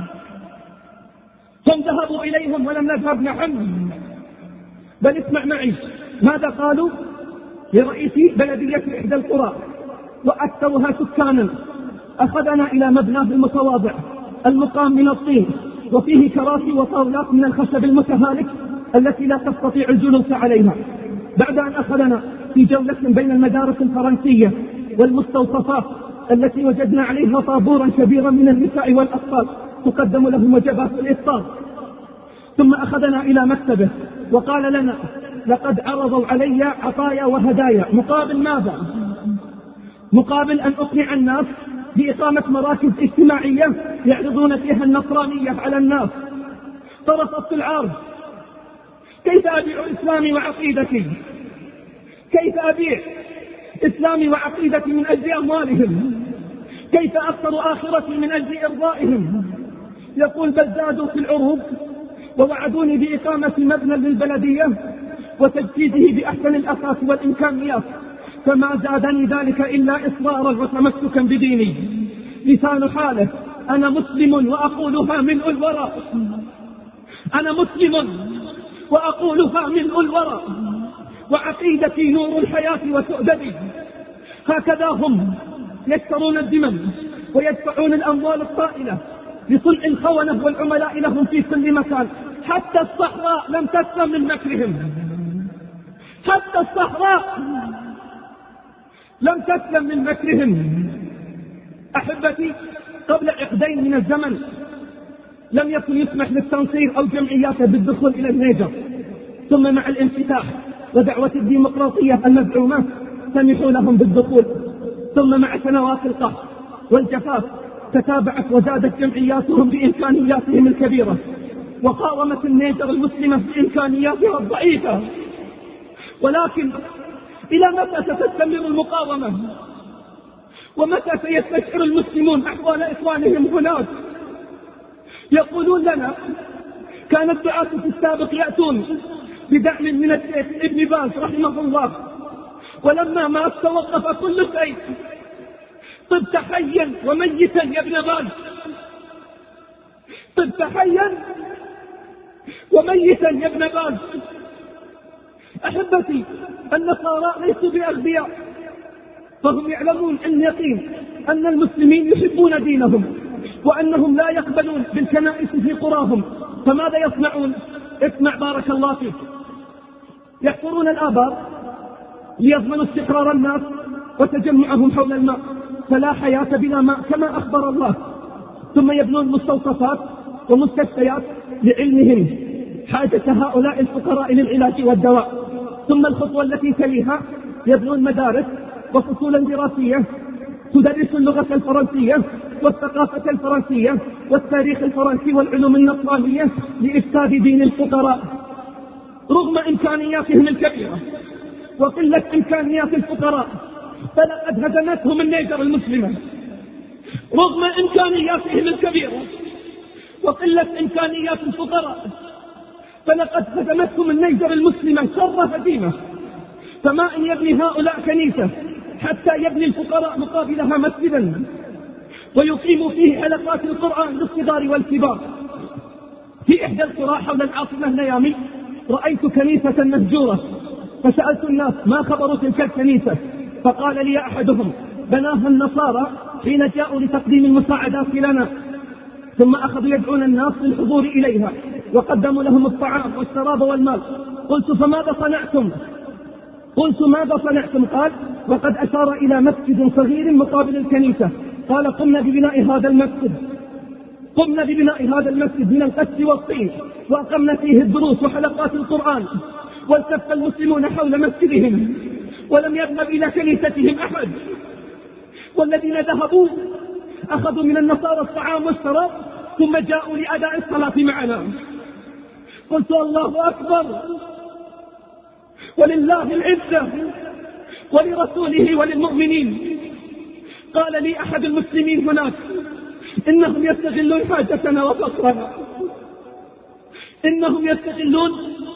هم ذهبوا إليهم ولم نذهب نحن. بل اسمع معي ماذا قالوا لرئيس بلدية إحدى القرى وأكثرها سكانا. أخذنا إلى مبناه المتواضع المقام من الطين، وفيه كراسي وطاولات من الخشب المتهالك التي لا تستطيع الجلوس عليها. بعد أن أخذنا في جولة بين المدارس الفرنسية والمستوصفات التي وجدنا عليها طابورا كبيرا من النساء والأطفال تقدم لهم وجبات الإفطار، ثم أخذنا إلى مكتبه وقال لنا لقد عرضوا علي عطايا وهدايا، مقابل ماذا؟ مقابل أن أقنع الناس بإقامة مراكز اجتماعية يعرضون فيها النصرانية على الناس. فرفضت العرض. كيف أبيع إسلامي وعقيدتي؟ كيف أبيع إسلامي وعقيدتي من أجل أموالهم؟ كيف أخسر آخرتي من أجل إرضائهم؟ يقول بل زادوا في العروض ووعدوني بإقامة مبنى للبلدية وتجهيزه بأحسن الأساس والإمكانيات، فما زادني ذلك إلا إصرارا وتمسكا بديني. لسان حاله أنا مسلم وأقولها ملء الوراء، أنا مسلم وأقولها ملء الوراء، وعقيدتي نور الحياة وسؤددي. هكذا هم يشترون الذمم ويدفعون الأموال الطائلة لصنع الخونة والعملاء لهم في كل مكان. حتى الصحراء لم تسلم من مكرهم، حتى الصحراء لم تسلم من مكرهم. أحبتي، قبل عقدين من الزمن لم يكن يسمح للتنصير أو جمعياته بالدخول إلى النيجر، ثم مع الانفتاح ودعوة الديمقراطية المزعومة سمحوا لهم بالدخول، ثم مع سنوات القهر والجفاف تتابعت وزادت جمعياتهم بإمكانياتهم الكبيرة، وقاومت النيجر المسلمة بإمكانياتها الضعيفة. ولكن إلى متى ستستمر المقاومة؟ ومتى سيستشعر المسلمون أحوال إخوانهم هناك؟ يقولون لنا كان الدعاة في السابق يأتون بدعم من الشيخ ابن باز رحمه الله، ولما مات توقف كل شيء. طبت حيا وميتا يا ابن باز، طبت حيا وميتا يا ابن باز. أحبتي، النصارى ليسوا بأغبياء، فهم يعلمون عن يقين أن المسلمين يحبون دينهم وأنهم لا يقبلون بالكنائس في قراهم. فماذا يصنعون؟ اسمع بارك الله فيك. يحفرون الآبار ليضمنوا استقرار الناس وتجمعهم حول الماء، فلا حياة بلا ماء كما أخبر الله. ثم يبنون مستوصفات ومستشفيات لعلمهم حاجة هؤلاء الفقراء للعلاج والدواء. ثم الخطوة التي تليها يبنون مدارس وفصولا دراسية تدرس اللغة الفرنسية والثقافة الفرنسية والتاريخ الفرنسي والعلوم النصرانية لإفساد دين الفقراء. رغم إمكانياتهم الكبيرة وقلة إمكانيات الفقراء فلقد هزمتهم النيجر المسلمة. رغم إمكانياتهم الكبيرة وقلة إمكانيات الفقراء فلقد هزمتهم النيجر المسلمة شر هزيمة. فما إن يبني هؤلاء كنيسة حتى يبني الفقراء مقابلها مسجدا ويقيم فيه حلقات القرآن للصغار والكبار. في إحدى القرى حول العاصمة نيامي رأيت كنيسة مهجورة، فسألت الناس ما خبر تلك الكنيسة؟ فقال لي أحدهم بناها النصارى حين جاءوا لتقديم المساعدات لنا، ثم أخذوا يدعون الناس للحضور إليها وقدموا لهم الطعام والشراب والمال. قلت فماذا صنعتم؟ قلت ماذا صنعتم؟ قال وقد أشار إلى مسجد صغير مقابل الكنيسة. قال قمنا ببناء هذا المسجد قمنا ببناء هذا المسجد من القش والطين، وأقمنا فيه الدروس وحلقات القرآن، والتف المسلمون حول مسجدهم ولم يذهب إلى كنيستهم أحد. والذين ذهبوا أخذوا من النصارى الطعام والشراب ثم جاءوا لأداء الصلاة معنا. قلت الله أكبر، ولله العزة ولرسوله وللمؤمنين. قال لي أحد المسلمين هناك إنهم يستغلون حاجتنا وفقرنا، إنهم يستغلون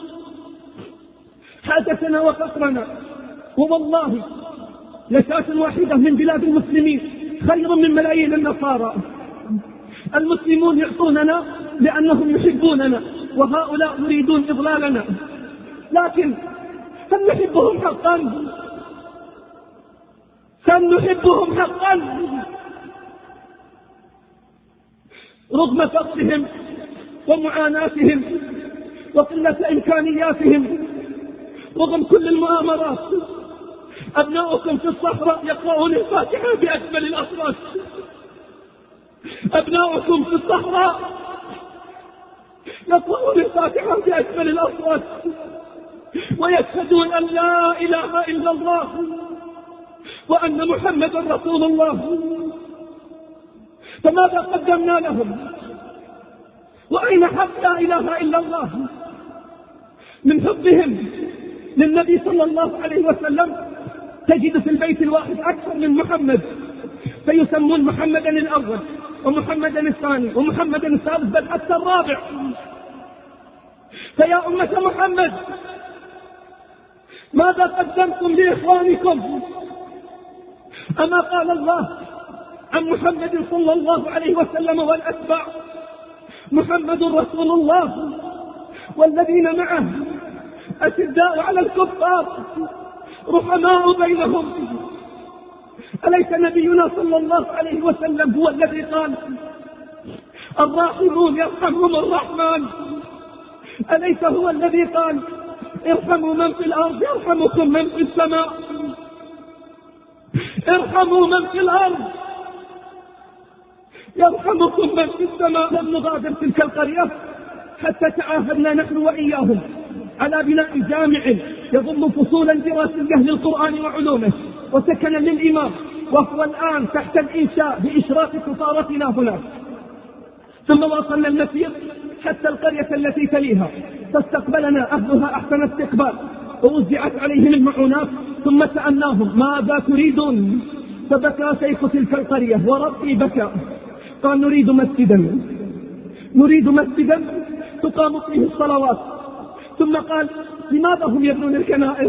حاجتنا وفقرنا، ووالله لشاة واحدة من بلاد المسلمين خير من ملايين النصارى. المسلمون يعطوننا لأنهم يحبوننا، وهؤلاء يريدون إضلالنا. لكن هل نحبهم حقا؟ هل نحبهم حقا؟ رغم فقرهم ومعاناتهم وقلة إمكانياتهم، رغم كل المؤامرات، أبناؤكم في الصحراء يقرؤون الفاتحة بأجمل الأصوات. أبناؤكم في الصحراء يقرؤون الفاتحة بأجمل الأصوات. ويشهدون أن لا إله إلا الله وأن محمدا رسول الله، فماذا قدمنا لهم؟ وأين حق لا إله إلا الله؟ من حبهم للنبي صلى الله عليه وسلم تجد في البيت الواحد أكثر من محمد، فيسمون محمدا الأول ومحمدا الثاني ومحمدا الثالث بل حتى الرابع. فيا أمة محمد، ماذا قدمتم لإخوانكم؟ أما قال الله عن محمد صلى الله عليه وسلم والأتباع: محمد رسول الله والذين معه أشداء على الكفار رحماء بينهم. أليس نبينا صلى الله عليه وسلم هو الذي قال: الراحمون يرحمهم الرحمن؟ أليس هو الذي قال: ارحموا من في الأرض يرحمكم من في السماء؟ ارحموا من في الأرض يرحمكم من في السماء. لم نغادر تلك القرية حتى تعاهدنا نحن وإياهم على بناء جامع يضم فصولا دراسية للقرآن وعلومه وسكنا للإمام، وهو الآن تحت الإنشاء بإشراف سفارتنا هناك. ثم وصلنا المسير حتى القرية التي تليها، فاستقبلنا أهلها أحسن استقبال ووزعت عليهم المعونات. ثم سألناهم: ماذا تريدون؟ فبكى شيخ تلك القرية وربي بكى، قال: نريد مسجدا، نريد مسجدا تقام فيه الصلوات. ثم قال: لماذا هم يبنون الكنائس؟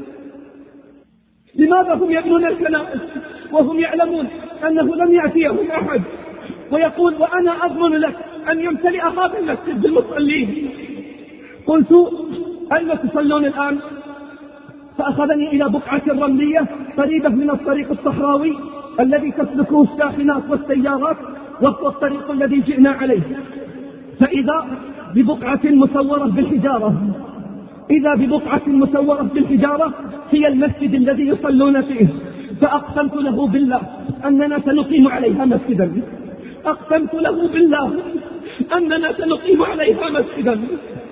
لماذا هم يبنون الكنائس وهم يعلمون أنه لم يأتيهم أحد؟ ويقول: وأنا أضمن لك أن يمتلئ هذا المسجد بالمصلين. قلت: أين تصلون الآن؟ فأخذني إلى بقعة رملية قريبة من الطريق الصحراوي الذي تسلكه الشاحنات والسيارات، وهو الطريق الذي جئنا عليه. فإذا ببقعة مسورة بالحجارة، إذا ببقعة مسورة بالحجارة هي المسجد الذي يصلون فيه. فأقسمت له بالله أننا سنقيم عليها مسجدا، أقسمت له بالله أننا سنقيم عليها مسجدا.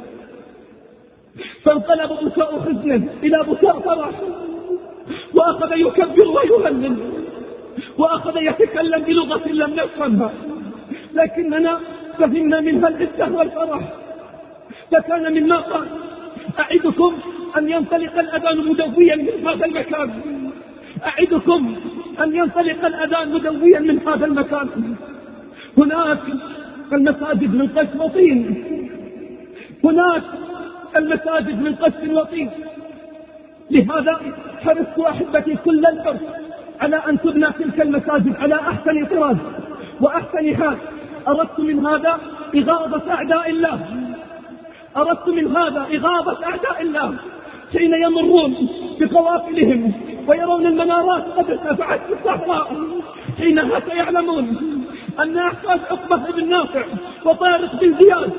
فانقلب بكاء حزن إلى بكاء فرح، وأخذ يكبر ويهلل، وأخذ يتكلم بلغة لم نفهمها، لكننا فهمنا منها العزة والفرح. فكان مما قال: أعدكم أن ينطلق الأذان مدويا من هذا المكان، أعدكم أن ينطلق الأذان مدويا من هذا المكان. هناك المساجد من قش وطين، هناك المساجد من قش وطين. لهذا حرصت أحبتي كل الحرص على أن تبنى تلك المساجد على أحسن طراز وأحسن حال. أردت من هذا إغاظة أعداء الله، أردت من هذا إغاظة أعداء الله حين يمرون بقوافلهم ويرون المنارات قد ارتفعت في الصحراء، حينها سيعلمون أن أحفاد عقبة بن نافع وطارق بن زياد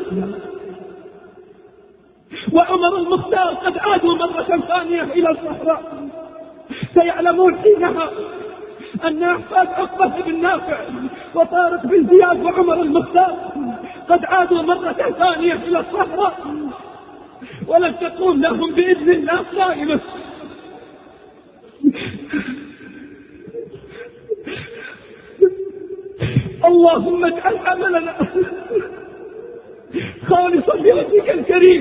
وعمر المختار قد عادوا مرة ثانية إلى الصحراء. سيعلمون حينها أن أحفاد عقبة بن نافع وطارق بن زياد وعمر المختار قد عادوا مرة ثانية إلى الصحراء، ولن تقوم لهم بإذن الله قائمة. اللهم اجعل عملنا خالصا لوجهك الكريم.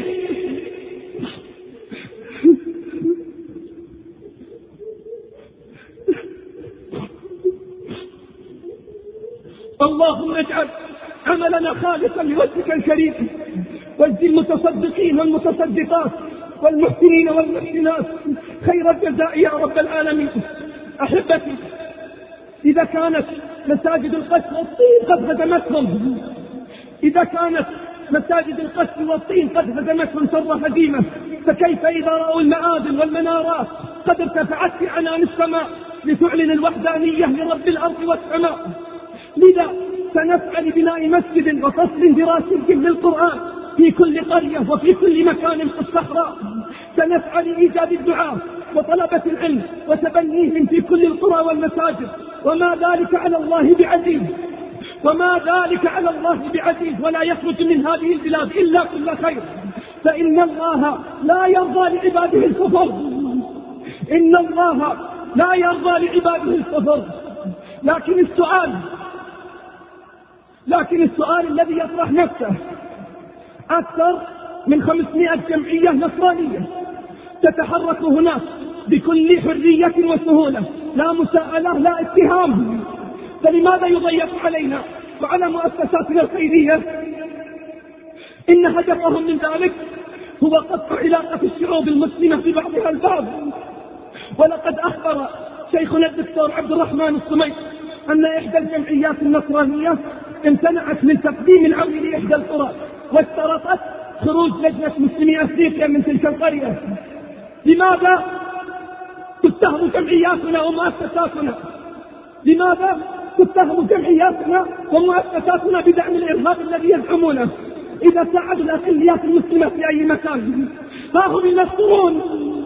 اللهم اجعل عملنا خالصا لوجهك الكريم، واجزي المتصدقين والمتصدقات والمحسنين والمحسنات خير الجزاء يا رب العالمين. أحبتي، إذا كانت مساجد القش والطين قد هدمتهم، إذا كانت مساجد القش والطين قد هدمتهم شر هزيمة، فكيف إذا رأوا المآذن والمنارات قد ارتفعت في عنان السماء لتعلن الوحدانية لرب الأرض والسماء؟ لذا سنسعى لبناء مسجد وفصل دراسي للقرآن في كل قرية وفي كل مكان في الصحراء. سنسعى لإيجاد الدعاء وطلبة العلم وتبنيهم في كل القرى والمساجد، وما ذلك على الله بعزيز، وما ذلك على الله بعزيز، ولا يخرج من هذه البلاد إلا كل خير. فإن الله لا يرضى لعباده الكفر، إن الله لا يرضى لعباده الكفر. لكن السؤال لكن السؤال الذي يطرح نفسه، أكثر من خمسمائة جمعية نصرانية تتحرك هناك بكل حرية وسهولة، لا مساءلة لا اتهام، فلماذا يضيق علينا وعلى مؤسساتنا الخيرية؟ إن هدفهم من ذلك هو قطع علاقة الشعوب المسلمة ببعضها البعض. ولقد أخبر شيخنا الدكتور عبد الرحمن السميط أن إحدى الجمعيات النصرانية امتنعت من تقديم العون لإحدى القرى واشترطت خروج لجنة مسلمي أفريقيا من تلك القرية. لماذا تتهم جمعياتنا ومؤسساتنا؟ لماذا تتهم جمعياتنا ومؤسساتنا بدعم الإرهاب الذي يزعمونه؟ إذا ساعدوا الأقليات المسلمة في أي مكان فهم ينصرون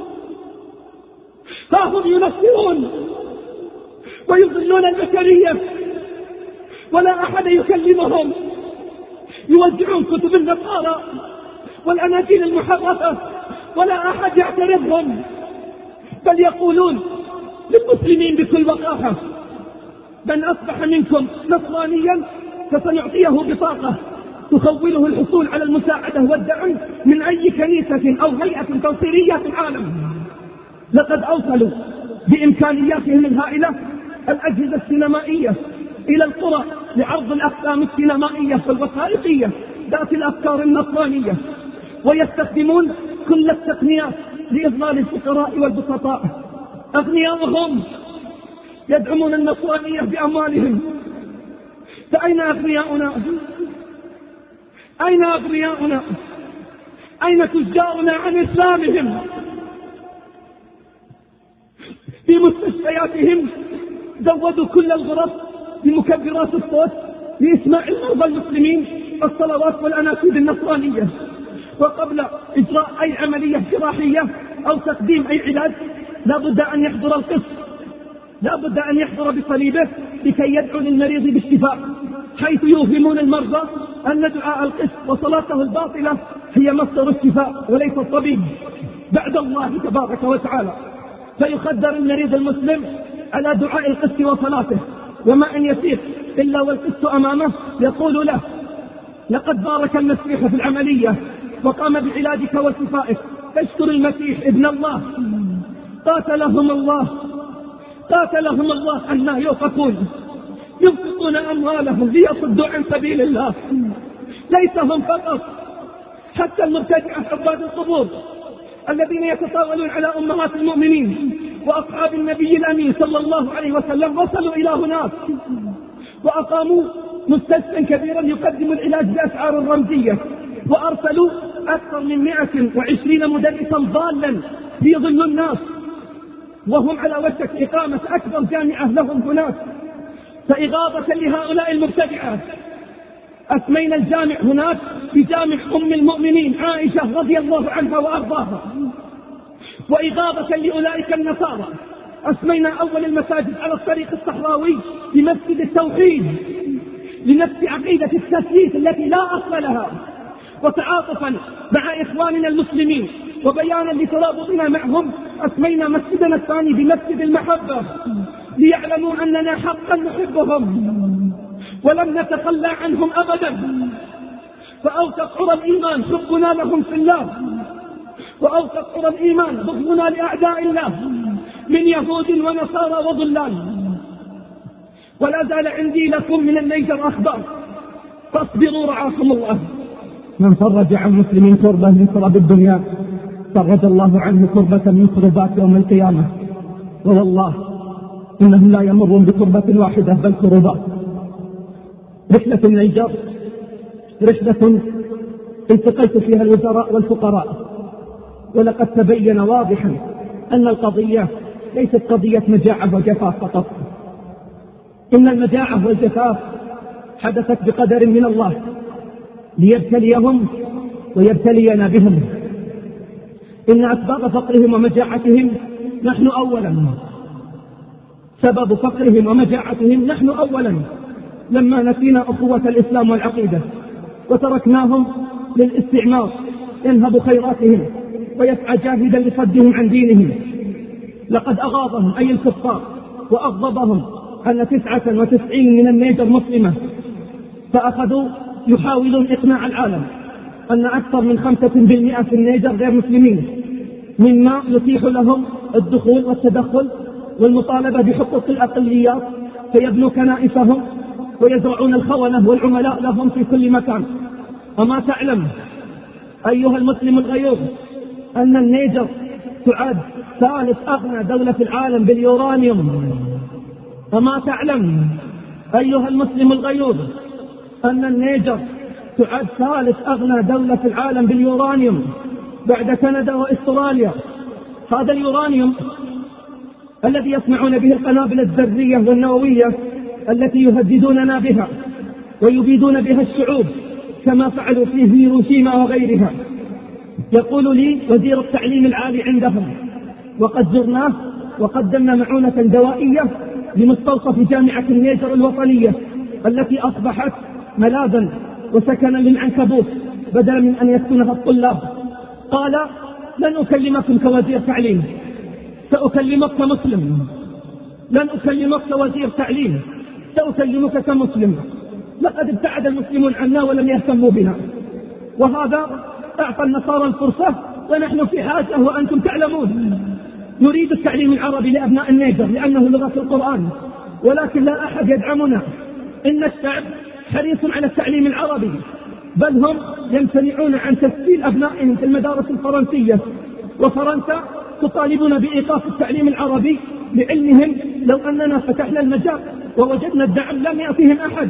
فهم ينصرون ويضلون البشرية، ولا أحد يكلمهم. يوزعون كتب النصارى والأناجيل المحرفة ولا أحد يعترضهم، بل يقولون للمسلمين بكل وقاحة: من أصبح منكم نصرانيا فسنعطيه بطاقة تخوله الحصول على المساعدة والدعم من أي كنيسة أو هيئة تنصيرية في العالم. لقد أوصلوا بإمكانياتهم الهائلة الأجهزة السينمائية إلى القرى لعرض الأفلام السينمائية والوثائقية ذات الأفكار النصرانية، ويستخدمون كل التقنيات لإضلال الفقراء والبسطاء. أغنياؤهم يدعمون النصرانية بأموالهم، فأين أغنياؤنا؟ أين أغنياؤنا؟ أين تجارنا عن إسلامهم؟ في مستشفياتهم زودوا كل الغرف بمكبرات الصوت لإسماع المرضى المسلمين الصلوات والأناشيد النصرانية. وقبل إجراء أي عملية جراحية أو تقديم أي علاج لا بد أن يحضر القس، لا بد أن يحضر بصليبه لكي يدعو للمريض بالشفاء، حيث يوهمون المرضى أن دعاء القس وصلاته الباطلة هي مصدر الشفاء وليس الطبيب بعد الله تبارك وتعالى. فيخدر المريض المسلم على دعاء القس وصلاته، وما أن يسير إلا والقس أمامه يقول له: لقد بارك المسيح في العملية وقام بعلاجك وشفائك، اشكر المسيح ابن الله. قاتلهم الله قاتلهم الله أنهم يوفقون، ينفقون أموالهم ليصدوا عن سبيل الله. ليس هم فقط، حتى المبتدعة عباد القبور الذين يتطاولون على أمهات المؤمنين وأصحاب النبي الأمين صلى الله عليه وسلم وصلوا إلى هناك وأقاموا مستشفى كبيرا يقدم العلاج بأسعار رمزية، وأرسلوا أكثر من مئة وعشرين مدرسا ضالا ليضلوا الناس، وهم على وشك إقامة أكبر جامعة لهم هناك. فإغاظة لهؤلاء المبتدعات أسمينا الجامع هناك بجامع أم المؤمنين عائشة رضي الله عنها وأرضاها. وإغاظة لأولئك النصارى أسمينا أول المساجد على الطريق الصحراوي بمسجد التوحيد لنفس عقيدة التثليث التي لا أصل لها. وتعاطفا مع إخواننا المسلمين وبيانا لترابطنا معهم أسمينا مسجدنا الثاني بمسجد المحبة، ليعلموا أننا حقا نحبهم ولم نتخلى عنهم أبدا. فأوثق عرى الإيمان حبنا لهم في الله، وأوثق عرى الإيمان بغضنا لأعداء الله من يهود ونصارى وضلال. ولا زال عندي لكم من النيجر أخبار، فاصبروا رعاكم الله. من فرج عن مسلم كربة من كرب الدنيا فرج الله عنه كربة من كربات يوم القيامة. والله إنهم لا يمرون بكربة واحدة بل كربات. رحلة النيجر رحلة التقيت فيها الوزراء والفقراء، ولقد تبين واضحا أن القضية ليست قضية مجاعة وجفاف فقط، إن المجاعة والجفاف حدثت بقدر من الله ليبتليهم ويبتلينا بهم. إن أسباب فقرهم ومجاعتهم نحن أولا، سبب فقرهم ومجاعتهم نحن أولا، لما نسينا أخوة الإسلام والعقيدة وتركناهم للاستعمار ينهب خيراتهم ويسعى جاهدا لصدهم عن دينهم. لقد أغاظهم أي الكفار وأغضبهم أن تسعة وتسعين من النيجر مسلمة، فأخذوا يحاولون إقناع العالم أن أكثر من خمسة بالمئة في النيجر غير مسلمين، مما يتيح لهم الدخول والتدخل والمطالبة بحقوق الأقليات، فيبنوا كنائسهم ويزرعون الخونة والعملاء لهم في كل مكان. أما تعلم أيها المسلم الغيور أن النيجر تعد ثالث أغنى دولة في العالم باليورانيوم؟ أما تعلم أيها المسلم الغيور أن النيجر تعد ثالث أغنى دولة في العالم باليورانيوم بعد كندا وإستراليا؟ هذا اليورانيوم الذي يصنعون به القنابل الذرية والنووية التي يهددوننا بها ويبيدون بها الشعوب كما فعلوا في هيروشيما وغيرها. يقول لي وزير التعليم العالي عندهم، وقد زرناه وقدمنا معونة دوائية لمستوصف جامعة النيجر الوطنية التي أصبحت ملاذا وسكنا للعنكبوت بدلا من أن يسكنها الطلاب. قال: لن أكلمكم كوزير تعليم، سأكلمك كمسلم. لن أكلمك كوزير تعليم، سأكلمك كمسلم. لقد ابتعد المسلمون عنا ولم يهتموا بنا، وهذا أعطى النصارى الفرصة ونحن في حاجة وأنتم تعلمون. نريد التعليم العربي لأبناء النيجر لأنه لغة القرآن، ولكن لا أحد يدعمنا. إن الشعب حريص على التعليم العربي، بل هم يمتنعون عن تسجيل أبنائهم في المدارس الفرنسية، وفرنسا تطالبون بإيقاف التعليم العربي لعلمهم لو أننا فتحنا المجال ووجدنا الدعم لم يأتهم أحد.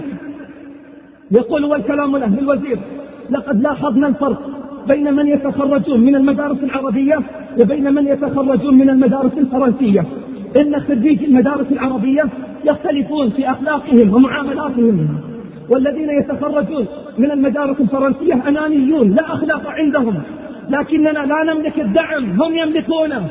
يقول والكلام له للوزير: لقد لاحظنا الفرق بين من يتخرجون من المدارس العربية وبين من يتخرجون من المدارس الفرنسية. إن خريجي المدارس العربية يختلفون في أخلاقهم ومعاملاتهم، والذين يتخرجون من المدارس الفرنسية أنانيون لا أخلاق عندهم. لكننا لا نملك الدعم، هم يملكونه.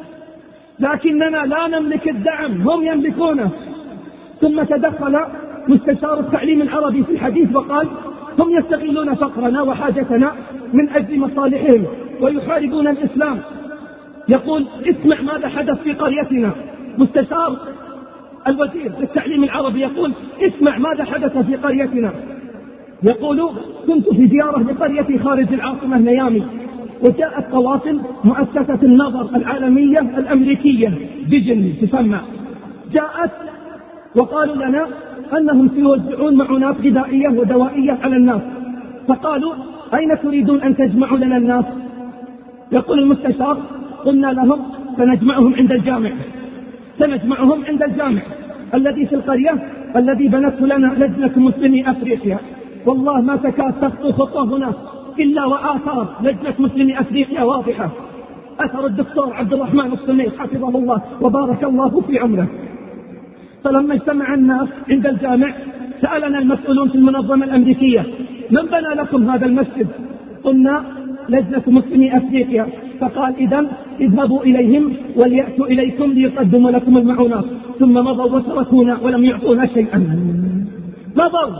لكننا لا نملك الدعم، هم يملكونه. ثم تدخل مستشار التعليم العربي في الحديث وقال: هم يستغلون فقرنا وحاجتنا من أجل مصالحهم ويحاربون الإسلام. يقول: اسمع ماذا حدث في قريتنا. مستشار الوزير للتعليم العربي يقول: اسمع ماذا حدث في قريتنا. يقول: كنت في زيارة لقريتي خارج العاصمة نيامي، وجاءت قوافل مؤسسة النظر العالمية الأمريكية بيجن تسمى، جاءت وقالوا لنا أنهم سيوزعون معونات غذائية ودوائية على الناس. فقالوا: أين تريدون أن تجمعوا لنا الناس؟ يقول المستشار: قلنا لهم سنجمعهم عند الجامع، سنجمعهم عند الجامع الذي في القرية الذي بنته لنا لجنة مسلمي أفريقيا. والله ما تكاد تخطو خطوة هناك إلا وآثار لجنة مسلمي أفريقيا واضحة، أثر الدكتور عبد الرحمن الصميغ حفظه الله وبارك الله في عمره. فلما اجتمع الناس عند الجامع سألنا المسؤولون في المنظمة الأمريكية: من بنى لكم هذا المسجد؟ قلنا: لجنة مسلمي أفريقيا. فقال: إذن اذهبوا إليهم وليأتوا إليكم ليقدموا لكم المعونات. ثم مضوا وتركونا ولم يعطونا شيئا. مضوا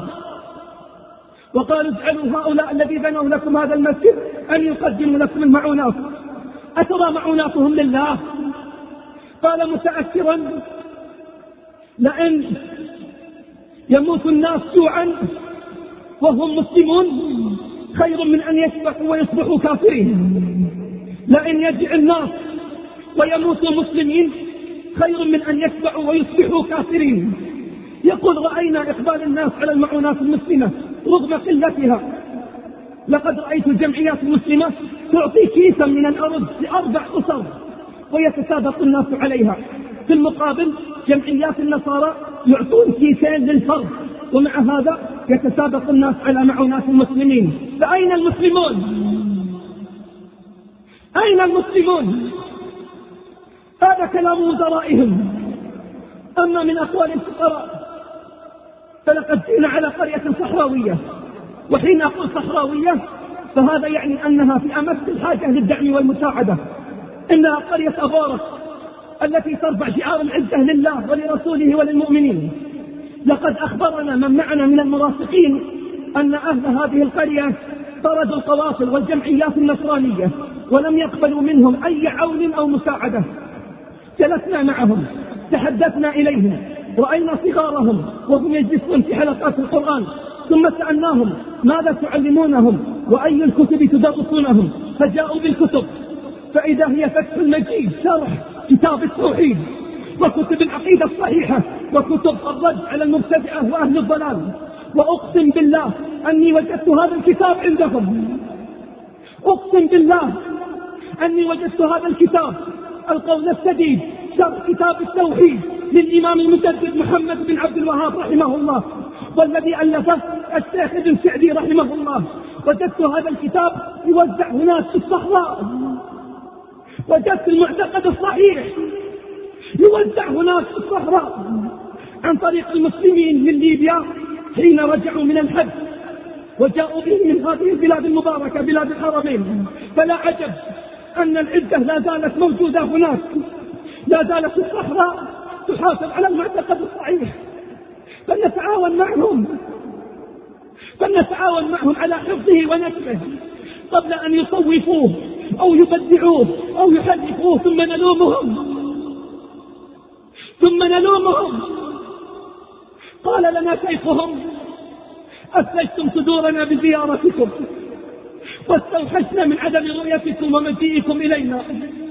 وقالوا: اجعلوا هؤلاء الذي بنوا لكم هذا المسجد أن يقدموا لكم المعونات. أترى معوناتهم لله؟ قال متأثرا: لأن يموت الناس جوعا وهم مسلمون خير من أن يشبعوا ويصبحوا كافرين. لأن يجع الناس ويموتوا مسلمين خير من أن يشبعوا ويصبحوا كافرين. يقول: رأينا إقبال الناس على المعونات المسلمة رغم قلتها. لقد رأيت الجمعيات المسلمة تعطي كيسا من الأرز لأربع أسر ويتسابق الناس عليها. في المقابل جمعيات النصارى يعطون كيسين للفرد، ومع هذا يتسابق الناس على معونات المسلمين. فأين المسلمون؟ أين المسلمون؟ هذا كلام وزرائهم. أما من أقوال الفقراء فلقد جئنا على قرية صحراوية، وحين أقول صحراوية فهذا يعني أنها في أمس الحاجة للدعم والمساعدة. إنها قرية أبارك التي ترفع شعار العزة لله ولرسوله وللمؤمنين. لقد أخبرنا من معنا من المرافقين أن أهل هذه القرية طردوا القواصل والجمعيات النصرانية ولم يقبلوا منهم أي عون أو مساعدة. جلسنا معهم، تحدثنا إليهم، رأينا صغارهم وهم يجلسون في حلقات القرآن، ثم سألناهم ماذا تعلمونهم وأي الكتب تدرسونهم، فجاءوا بالكتب، فإذا هي فتح المجيد شرح كتاب التوحيد، وكتب العقيدة الصحيحة، وكتب الرد على المبتدعة وأهل الضلال. وأقسم بالله أني وجدت هذا الكتاب عندهم، أقسم بالله أني وجدت هذا الكتاب، القول السديد، شرح كتاب التوحيد للإمام المجدد محمد بن عبد الوهاب رحمه الله، والذي ألفه الشيخ ابن سعدي رحمه الله. وجدت هذا الكتاب يوزع هناك في الصحراء، وجدت المعتقد الصحيح يوزع هناك في الصحراء عن طريق المسلمين من ليبيا حين رجعوا من الحج وجاءوا به من هذه البلاد المباركة بلاد الحرمين. فلا عجب أن العدة لا زالت موجودة هناك، لا زالت الصحراء تحافظ على المعتقد الصحيح. فلنتعاون معهم، فلنتعاون معهم على حفظه ونشره قبل أن يصوفوه أو يبدعوه أو يحرفوه ثم نلومهم ثم نلومهم. قال لنا شيخهم: أفلجتم صدورنا بزيارتكم واستوحشنا من عدم رؤيتكم ومجيئكم إلينا،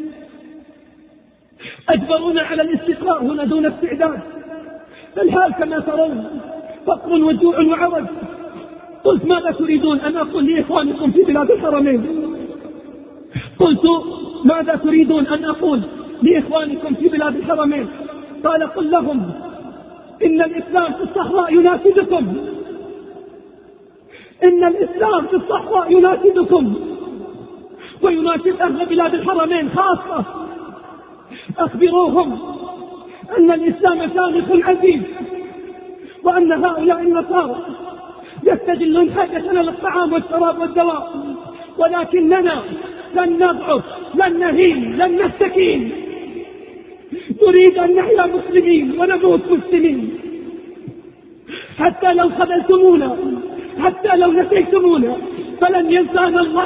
أجبرونا على الاستقراء هنا دون استعداد، فالحال كما ترون فقر وجوع وعوج. قلت: ماذا تريدون أن أقول لإخوانكم في بلاد الحرمين؟ قلت: ماذا تريدون أن أقول لإخوانكم في بلاد الحرمين؟ قال: قل لهم إن الإسلام في الصحراء يناشدكم، إن الإسلام في الصحراء يناشدكم ويناشد أهل بلاد الحرمين خاصة. أخبروهم أن الإسلام شامخ عزيز، وأن هؤلاء النصارى يستجلون حاجتنا للطعام والشراب والدواء، ولكننا لن نضعف، لن نهين، لن نستكين، نريد أن نحيا مسلمين ونموت مسلمين. حتى لو خذلتمونا، حتى لو نسيتمونا، فلن ينسانا الله.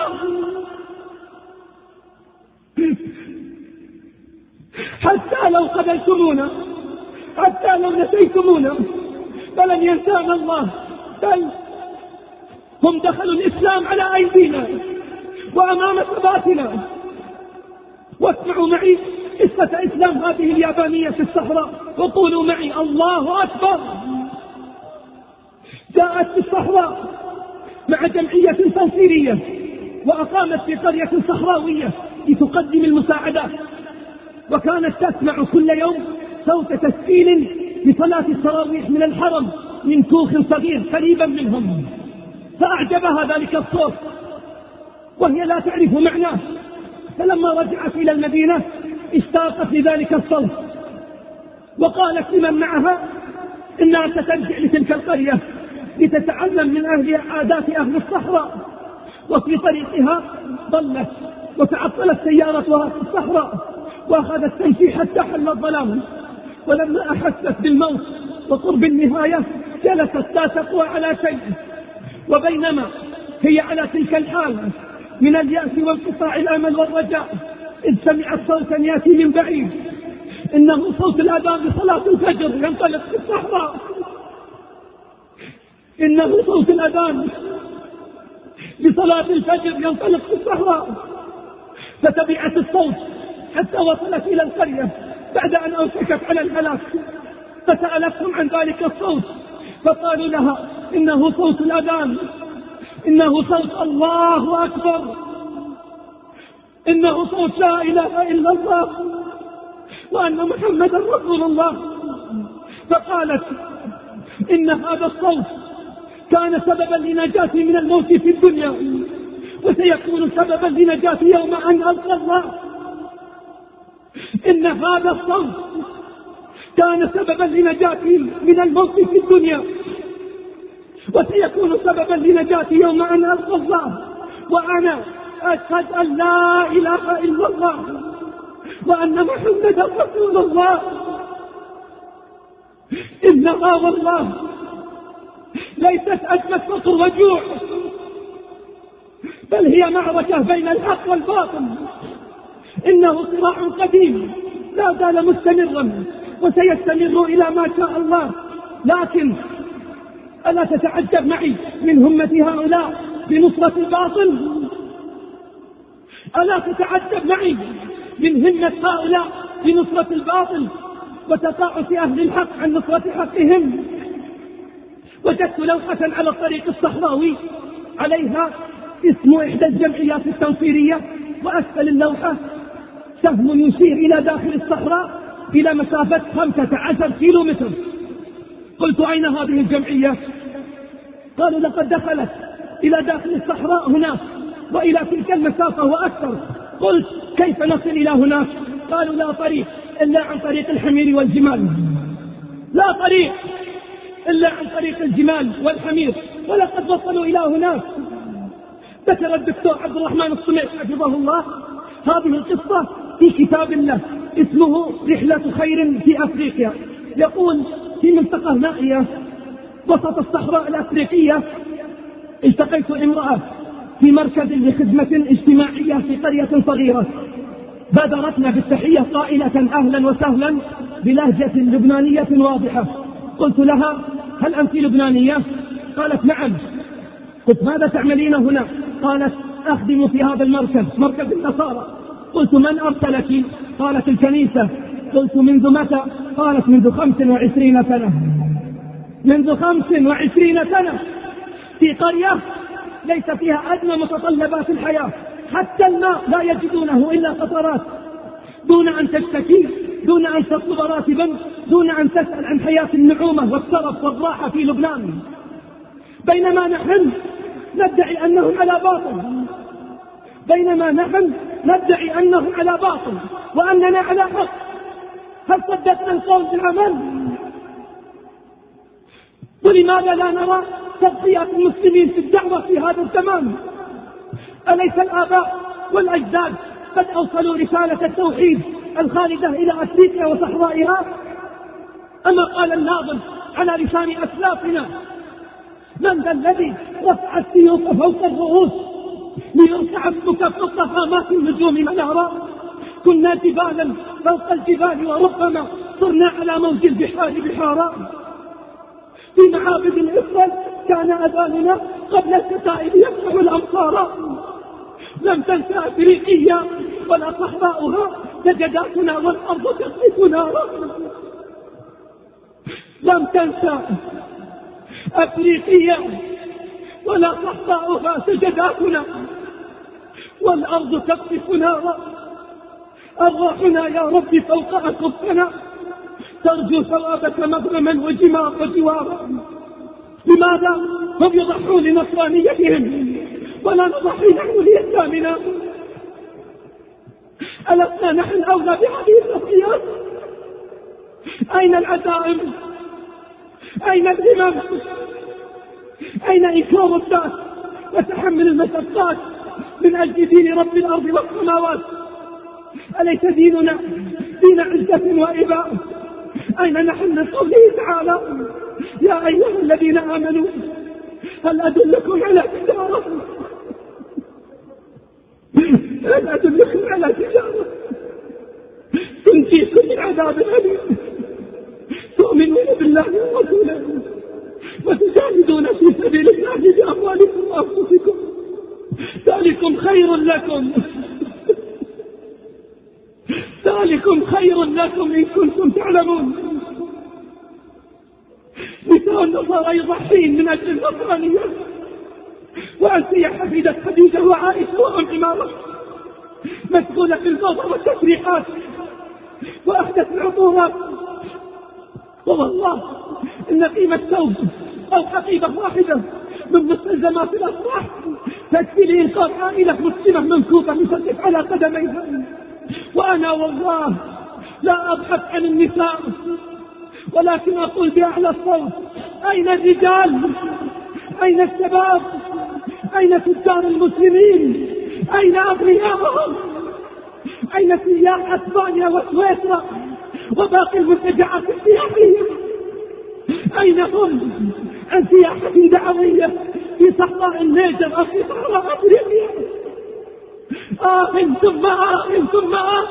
حتى لو خذلتمونا، حتى لو نسيتمونا، فلن ينسانا الله. بل هم دخلوا الإسلام على أيدينا وأمام ثباتنا. واسمعوا معي قصة إسلام هذه اليابانية في الصحراء، وقولوا معي: الله أكبر. جاءت في الصحراء مع جمعية تنصيرية، وأقامت في قرية صحراوية لتقدم المساعدات، وكانت تسمع كل يوم صوت تسجيل لصلاة التراويح من الحرم من كوخ صغير قريبا منهم، فأعجبها ذلك الصوت وهي لا تعرف معناه. فلما رجعت إلى المدينة اشتاقت لذلك الصوت، وقالت لمن معها إنها سترجع لتلك القرية لتتعلم من أهل عادات أهل الصحراء. وفي طريقها ضلت وتعطلت سيارتها في الصحراء، وأخذت تمشي حتى حل الظلام. ولما أحست بالموت وقرب النهاية جلست لا تقوى على شيء. وبينما هي على تلك الحال من اليأس وانقطاع الأمل والرجاء، إذ سمعت صوتا يأتي من بعيد، إنه صوت الأذان لصلاة الفجر ينطلق في الصحراء، إنه صوت الأذان لصلاة الفجر ينطلق في الصحراء. فتبعت الصوت حتى وصلت إلى القرية بعد أن أوشكت على الهلاك، فسألتهم عن ذلك الصوت، فقالوا لها: إنه صوت الأذان، إنه صوت الله أكبر، إنه صوت لا إله إلا الله وأن محمدا رسول الله. فقالت: إن هذا الصوت كان سببا لنجاتي من الموت في الدنيا، وسيكون سببا لنجاتي يوم أن ألقى الله. إن هذا الصوت كان سببا لنجاتي من الموت في الدنيا، وسيكون سببا لنجاتي يوم أن ألقى الله، وأنا أشهد أن لا إله إلا الله وأن محمدا رسول الله. إنها والله ليست أزمة فقر وجوع، هي معركة بين الحق والباطل، إنه صراع قديم لا زال مستمرا وسيستمر إلى ما شاء الله. لكن ألا تتعجب معي من همة هؤلاء بنصرة الباطل؟ ألا تتعجب معي من همة هؤلاء بنصرة الباطل وتقاعس أهل الحق عن نصرة حقهم؟ وجدت لوحة على الطريق الصحراوي عليها اسم إحدى الجمعيات التنصيرية، وأسفل اللوحة سهم يشير إلى داخل الصحراء إلى مسافة خمسة عشر كيلو متر. قلت أين هذه الجمعية؟ قالوا لقد دخلت إلى داخل الصحراء هناك وإلى تلك المسافة وأكثر. قلت كيف نصل إلى هناك؟ قالوا لا طريق إلا عن طريق الحمير والجمال، لا طريق إلا عن طريق الجمال والحمير، ولقد وصلوا إلى هناك. ذكر الدكتور عبد الرحمن الصميت حفظه الله هذه القصة في كتاب له اسمه رحلة خير في أفريقيا. يقول في منطقة نائية وسط الصحراء الأفريقية التقيت امرأة في مركز لخدمة اجتماعية في قرية صغيرة، بادرتنا بالتحية قائلة أهلا وسهلا بلهجة لبنانية واضحة. قلت لها هل أنت لبنانية؟ قالت نعم. قلت ماذا تعملين هنا؟ قالت أخدم في هذا المركز، مركز النصارى. قلت من أرسلك؟ قالت الكنيسة. قلت منذ متى؟ قالت منذ خمس وعشرين سنة. منذ خمس وعشرين سنة في قرية ليس فيها أدنى متطلبات الحياة، حتى الماء لا يجدونه إلا قطرات، دون أن تشتكي، دون أن تطلب راتبا، دون أن تسأل عن حياة النعومة والترف والراحة في لبنان. بينما نحن ندعي أنهم على باطل، بينما نحن ندعي أنهم على باطل وأننا على حق. هل صدقنا القول بالعمل؟ ولماذا لا نرى تضحيات المسلمين في الدعوة في هذا الزمان؟ أليس الآباء والأجداد قد أوصلوا رسالة التوحيد الخالدة إلى أفريقيا وصحرائها؟ أما قال الناظم على لسان أسلافنا من ذا الذي رفع السيوف فوق الرؤوس ليرفع اسمك فوق هامات النجوم منارا؟ كنا جبالا فوق الجبال وربما صرنا على موج البحار بحارا. في معابد الإسرائيل كان أذاننا قبل الكتائب يفتح الأمصار. لم تنسى أفريقيا ولا صحراؤها سجداتنا والأرض تقذف نارا. لم تنسى أفريقيا ولا صحراؤها سجداتنا والأرض تقذف نارا. أرواحنا يا رب فوق أكفنا ترجو ثوابك مغرما وجمار وجوارا. لماذا هم يضحون لنصرانيتهم ولا نضحي نحن لإسلامنا؟ ألسنا نحن أولى بهذه التضحيات؟ أين العزائم؟ أين الهمم؟ أين إنكار الذات وتحمل المشقات من أجل دين رب الأرض والسماوات؟ أليس ديننا دين عزة وإباء؟ أين نحن من قوله تعالى يا أيها الذين آمنوا هل أدلكم على تجارة هل أدلكم على تجارة تنجيكم من عذاب أليم تؤمنون بالله ورسوله وتجاهدون في سبيل الله بأموالكم وأنفسكم ذلكم خير لكم ذلكم خير لكم إن كنتم تعلمون. نساء النصارى يضحين من أجل النصرانية، وأنت يا حفيدة خديجة وعائشة وأم عمارة مشغولة في البوضة والتشريحات وأحدث العطورات. والله إن قيمة ثوب أو حقيبة واحدة من مستلزمات الأفراح تكفي لإنقاذ عائلة مسلمة منكوبة مشرف على قدميها. وأنا والله لا أبحث عن النساء ولكن أقول بأعلى الصوت أين الرجال؟ أين الشباب؟ أين تجار المسلمين؟ أين أغنياءهم؟ أين سياح أسبانيا وسويسرا وباقي المنتجعات السياحية؟ أين هم عن سياحة دعوية في صحراء النيجر أو في صحراء أفريقيا؟ آه ثم آه ثم آه.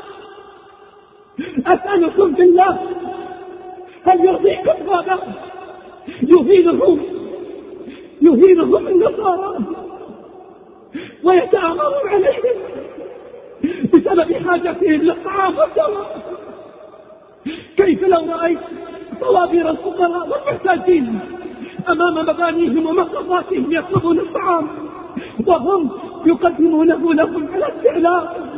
أسألكم بالله، هل يرضيكم هذا؟ يهينهم يهينهم النصارى ويتآمرون عليهم بسبب حاجتهم للطعام والدواء. كيف لو رأيت طوابير الفقراء والمحتاجين أمام مبانيهم ومقراتهم يطلبون الطعام وهم يقدمونه لهم على استعلاء؟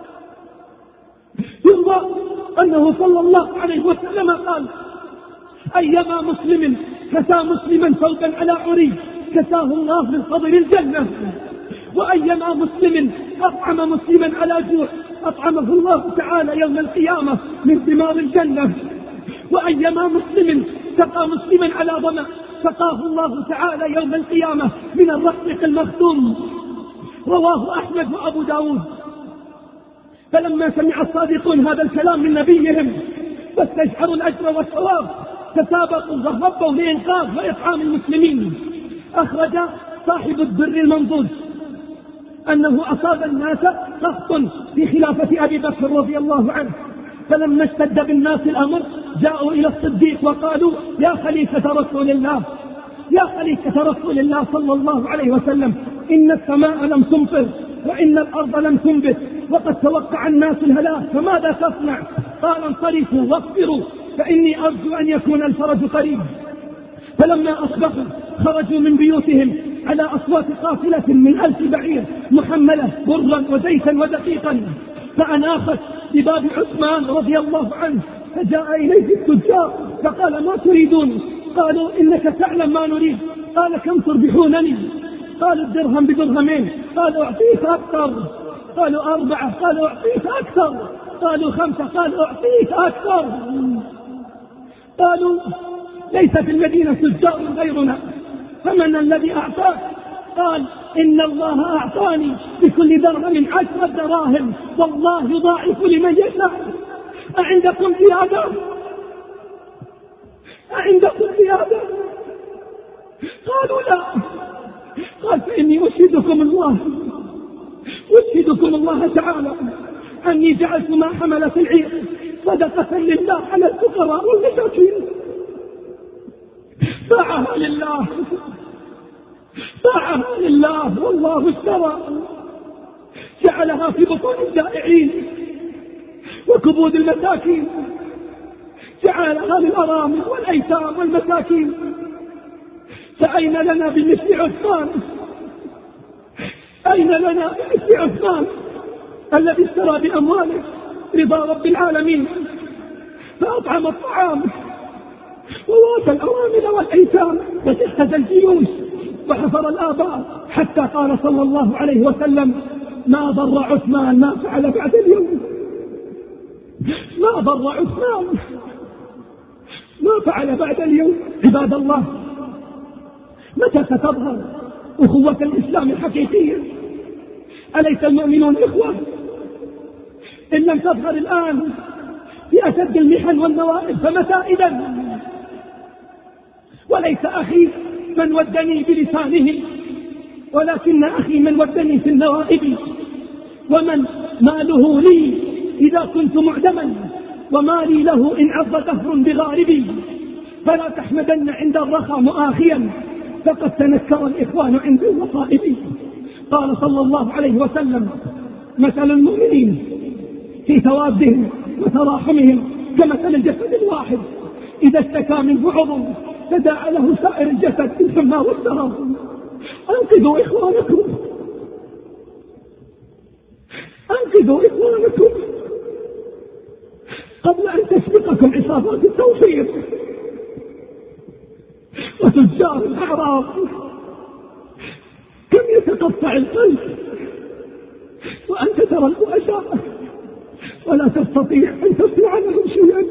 يرضى أنه صلى الله عليه وسلم قال: أيما مسلم كسى مسلما ثوبا على عري كساه الله من فضل الجنة، وأيما مسلم أطعم مسلما على جوع أطعمه الله تعالى يوم القيامة من ثمار الجنة، وأيما مسلم سقى مسلما على ظمأ سقاه الله تعالى يوم القيامة من الرحيق المختوم. رواه أحمد وأبو داود. فلما سمع الصادقون هذا الكلام من نبيهم واستشعروا الأجر والثواب تسابقوا وهبوا لإنقاذ وإطعام المسلمين. أخرج صاحب الدر المنضود أنه أصاب الناس قحط في خلافة أبي بكر رضي الله عنه، فلما اشتد بالناس الأمر جاءوا إلى الصديق وقالوا: يا خليفة رسول الله يا خليفة رسول الله صلى الله عليه وسلم، إن السماء لم تمطر وإن الأرض لم تنبت وقد توقع الناس الهلاك، فماذا تصنع؟ قال: انصرفوا واصبروا فإني أرجو أن يكون الفرج قريب. فلما أصبحوا خرجوا من بيوتهم على أصوات قافلة من ألف بعير محملة برا وزيتا ودقيقا، فأناخت بباب عثمان رضي الله عنه، فجاء إليه التجار فقال: ما تريدون؟ قالوا: إنك تعلم ما نريد. قال: كم تربحونني؟ قالوا: الدرهم بدرهمين. قالوا: أعطيك أكثر. قالوا: أربعة. قالوا: أعطيك أكثر. قالوا: خمسة. قالوا: أعطيك أكثر. قالوا: ليس في المدينة تجار غيرنا، فمن الذي أعطاك؟ قال: إن الله أعطاني بكل درهم عشرة دراهم، والله يضاعف لمن يشاء. أعندكم زيادة؟ أعندكم زيادة؟ قالوا: لا. قال: فإني أشهدكم الله أشهدكم الله تعالى أني جعلت ما حملت العير صدقة لله على الفقراء والمساكين. باعها لله باعها لله والله اشترى، جعلها في بطون الجائعين وكبود المساكين، جعلها للأرامل والأيتام والمساكين. فأين لنا بمثل عثمان؟ أين لنا بمثل عثمان الذي اشترى بأمواله رضا رب العالمين فأطعم الطعام وواسى الأرامل والأيتام وجهز الجيوش وحفر الآباء، حتى قال صلى الله عليه وسلم: ما ضر عثمان ما فعل بعد اليوم. ما ضر عثمان ما فعل بعد اليوم. عباد الله، متى ستظهر أخوة الإسلام الحقيقية؟ أليس المؤمنون إخوة؟ إن لم تظهر الآن في أشد المحن والنوائب فمتى إذن؟ وليس أخي من ودني بلسانه، ولكن أخي من ودني في النوائب، ومن ماله لي إذا كنت معدما، ومالي له إن عض كفر بغاربي. فلا تحمدن عند الرخى مؤاخيا، فقد تنكر الإخوان عند المصائب. قال صلى الله عليه وسلم: مثل المؤمنين في توادهم وتراحمهم كمثل الجسد الواحد إذا اشتكى منه عضو تداعى له سائر الجسد بالحمى والسهر. أنقذوا إخوانكم أنقذوا إخوانكم قبل أن تسبقكم عصابات التوفير وتجار الأعراض. كم يتقطع القلب وأنت ترى البؤساء ولا تستطيع أن تصنع لهم شيئا.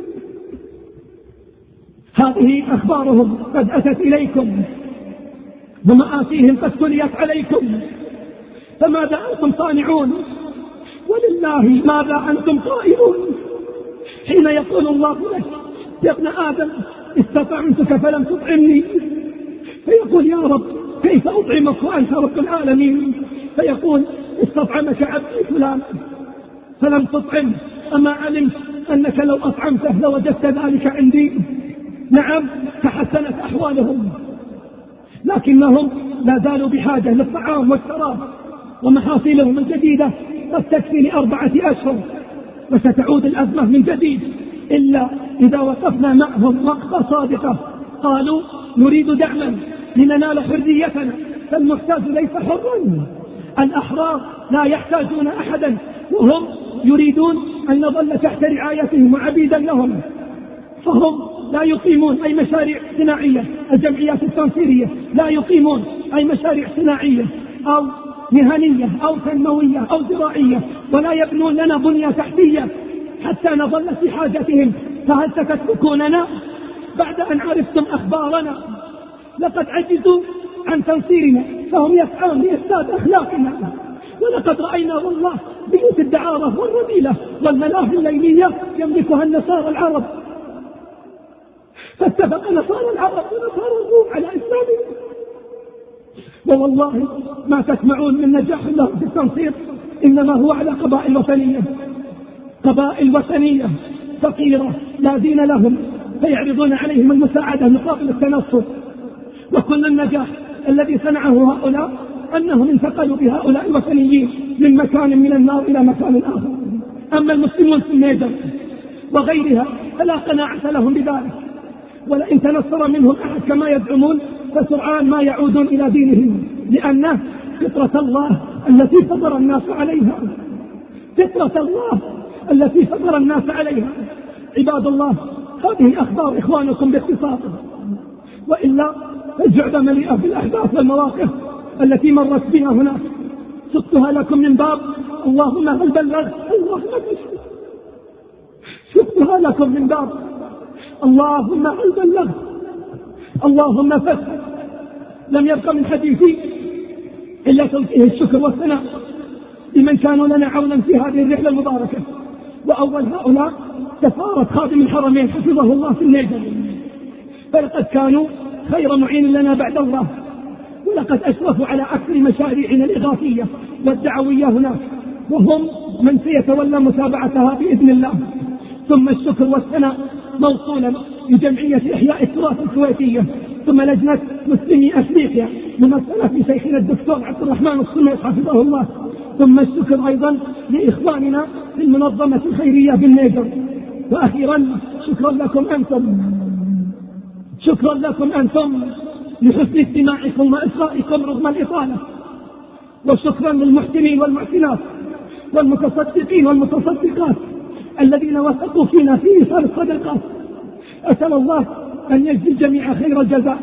هذه أخبارهم قد أتت إليكم ومآسيهم قد تليت عليكم، فماذا أنتم صانعون؟ ولله ماذا أنتم قائلون حين يقول الله لك: يا ابن آدم استطعمتك فلم تطعمني، فيقول: يا رب كيف أطعمك وأنت رب العالمين؟ فيقول استطعمك عبدي فلان فلم تطعم، أما علمت أنك لو أطعمته لوجدت ذلك عندي؟ نعم، تحسنت أحوالهم، لكنهم لا زالوا بحاجة للطعام والشراب، ومحاصيلهم الجديدة قد تكفي لأربعة أشهر، وستعود الأزمة من جديد إلا إذا وقفنا معهم وقفة صادقة. قالوا نريد دعما لننال حريتنا، فالمحتاج ليس حرا، الأحرار لا يحتاجون أحدا، وهم يريدون أن نظل تحت رعايتهم وعبيدا لهم، فهم لا يقيمون أي مشاريع صناعية. الجمعيات التنصيرية لا يقيمون أي مشاريع صناعية أو مهنية أو تنموية أو زراعية، ولا يبنون لنا بنية تحتية حتى نظل في حاجتهم. فهل ستتركوننا بعد أن عرفتم أخبارنا؟ لقد عجزوا عن تنصيرنا، فهم يسعون لإفساد أخلاقنا. ولقد رأينا والله بيوت الدعارة والرذيلة والملاهي الليلية يملكها النصارى العرب، فاتفق نصارى العرب ونصارى الروم على إسلامهم. ووالله ما تسمعون من نجاح لهم في التنصير إنما هو على قبائل وثنية، قبائل وثنية فقيرة لا دين لهم، فيعرضون عليهم المساعدة مقابل التنصر. وكل النجاح الذي صنعه هؤلاء أنهم انتقلوا بهؤلاء الوثنيين من مكان من النار إلى مكان آخر. أما المسلمون في النيجر وغيرها فلا قناعة لهم بذلك، ولئن تنصر منهم أحد كما يزعمون فسرعان ما يعودون إلى دينهم، لأنه فطرة الله التي فطر الناس عليها، فطرة الله التي فطر الناس عليها. عباد الله، هذه أخبار إخوانكم باختصار، وإلا الجعبة مليئة بالأحداث والمواقف التي مرت بنا هناك، سقتها لكم من باب اللهم هل بلغت، اللهم بلغت، سقتها لكم من باب اللهم هل بلغت، اللهم فسر. لم يبقى من حديثي إلا توجيه الشكر والثناء لمن كانوا لنا عونا في هذه الرحلة المباركة. وأول هؤلاء سفارة خادم الحرمين حفظه الله في النيجر، فلقد كانوا خير معين لنا بعد الله، ولقد أشرفوا على أكثر مشاريعنا الإغاثية والدعوية هناك، وهم من سيتولى متابعتها بإذن الله. ثم الشكر والثناء موصولا لجمعية إحياء التراث الكويتية، ثم لجنة مسلمي أفريقيا ممثلة في شيخنا الدكتور عبد الرحمن الصميت حفظه الله، ثم الشكر أيضا لإخواننا في المنظمة الخيرية بالنيجر. وأخيرا شكرا لكم أنتم، شكرا لكم أنتم لحسن استماعكم وإصغائكم رغم الإطالة، وشكرا للمحسنين والمحسنات والمتصدقين والمتصدقات الذين وثقوا فينا في إيصال الصدقات. أسأل الله أن يجزي الجميع خير الجزاء.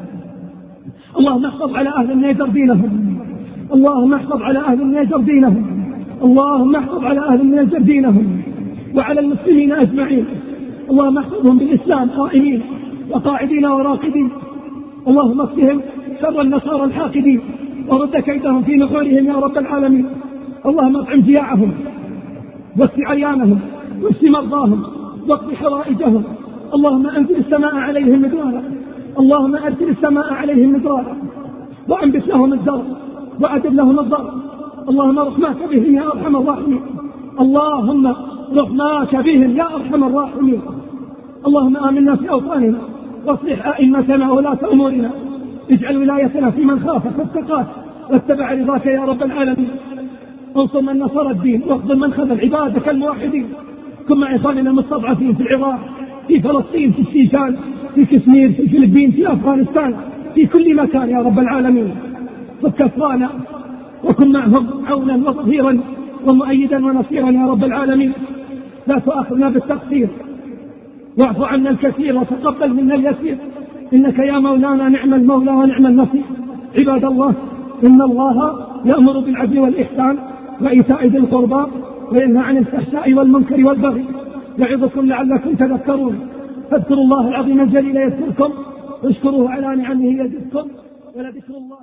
اللهم احفظ على أهل النيجر دينهم، اللهم احفظ على أهل النيجر دينهم، اللهم احفظ على أهل النيجر دينهم وعلى المسلمين أجمعين. اللهم احفظهم بالإسلام قائمين وقاعدين وراقدين. اللهم اكفهم شر النصارى الحاقدين ورد كيدهم في نحورهم يا رب العالمين. اللهم اطعم جياعهم واشف عيانهم واشف مرضاهم واقض حوائجهم. اللهم انزل السماء عليهم مدرارا، اللهم ارسل السماء عليهم مدرارا وانبت لهم الزرع وأدب لهم الضرر. اللهم رحماك بهم يا أرحم الراحمين، اللهم رحماك بهم يا أرحم الراحمين. اللهم آمنا في أوطاننا واصلح أئمتنا وولاة أمورنا، اجعل ولايتنا في من خافك واتقاك واتبع رضاك يا رب العالمين. انصر من نصر الدين واخذل من خذل عبادك الموحدين. كن مع إخواننا المستضعفين في العراق، في فلسطين، في الشيشان، في كشمير، في الفلبين، في أفغانستان، في كل مكان يا رب العالمين. فك أسرانا وكن معهم عونا وظهيرا ومؤيدا ونصيرا يا رب العالمين. لا تؤاخذنا بالتقصير، واعف عنا الكثير وتقبل منا اليسير، إنك يا مولانا نعم المولى ونعم النصير. عباد الله، إن الله يأمر بالعدل والإحسان وإيتاء ذي القربى وينهى عن الفحشاء والمنكر والبغي، يعظكم لعلكم تذكرون. فاذكروا الله العظيم الجليل يذكركم، واشكروه على نعمه يزدكم، ولذكر الله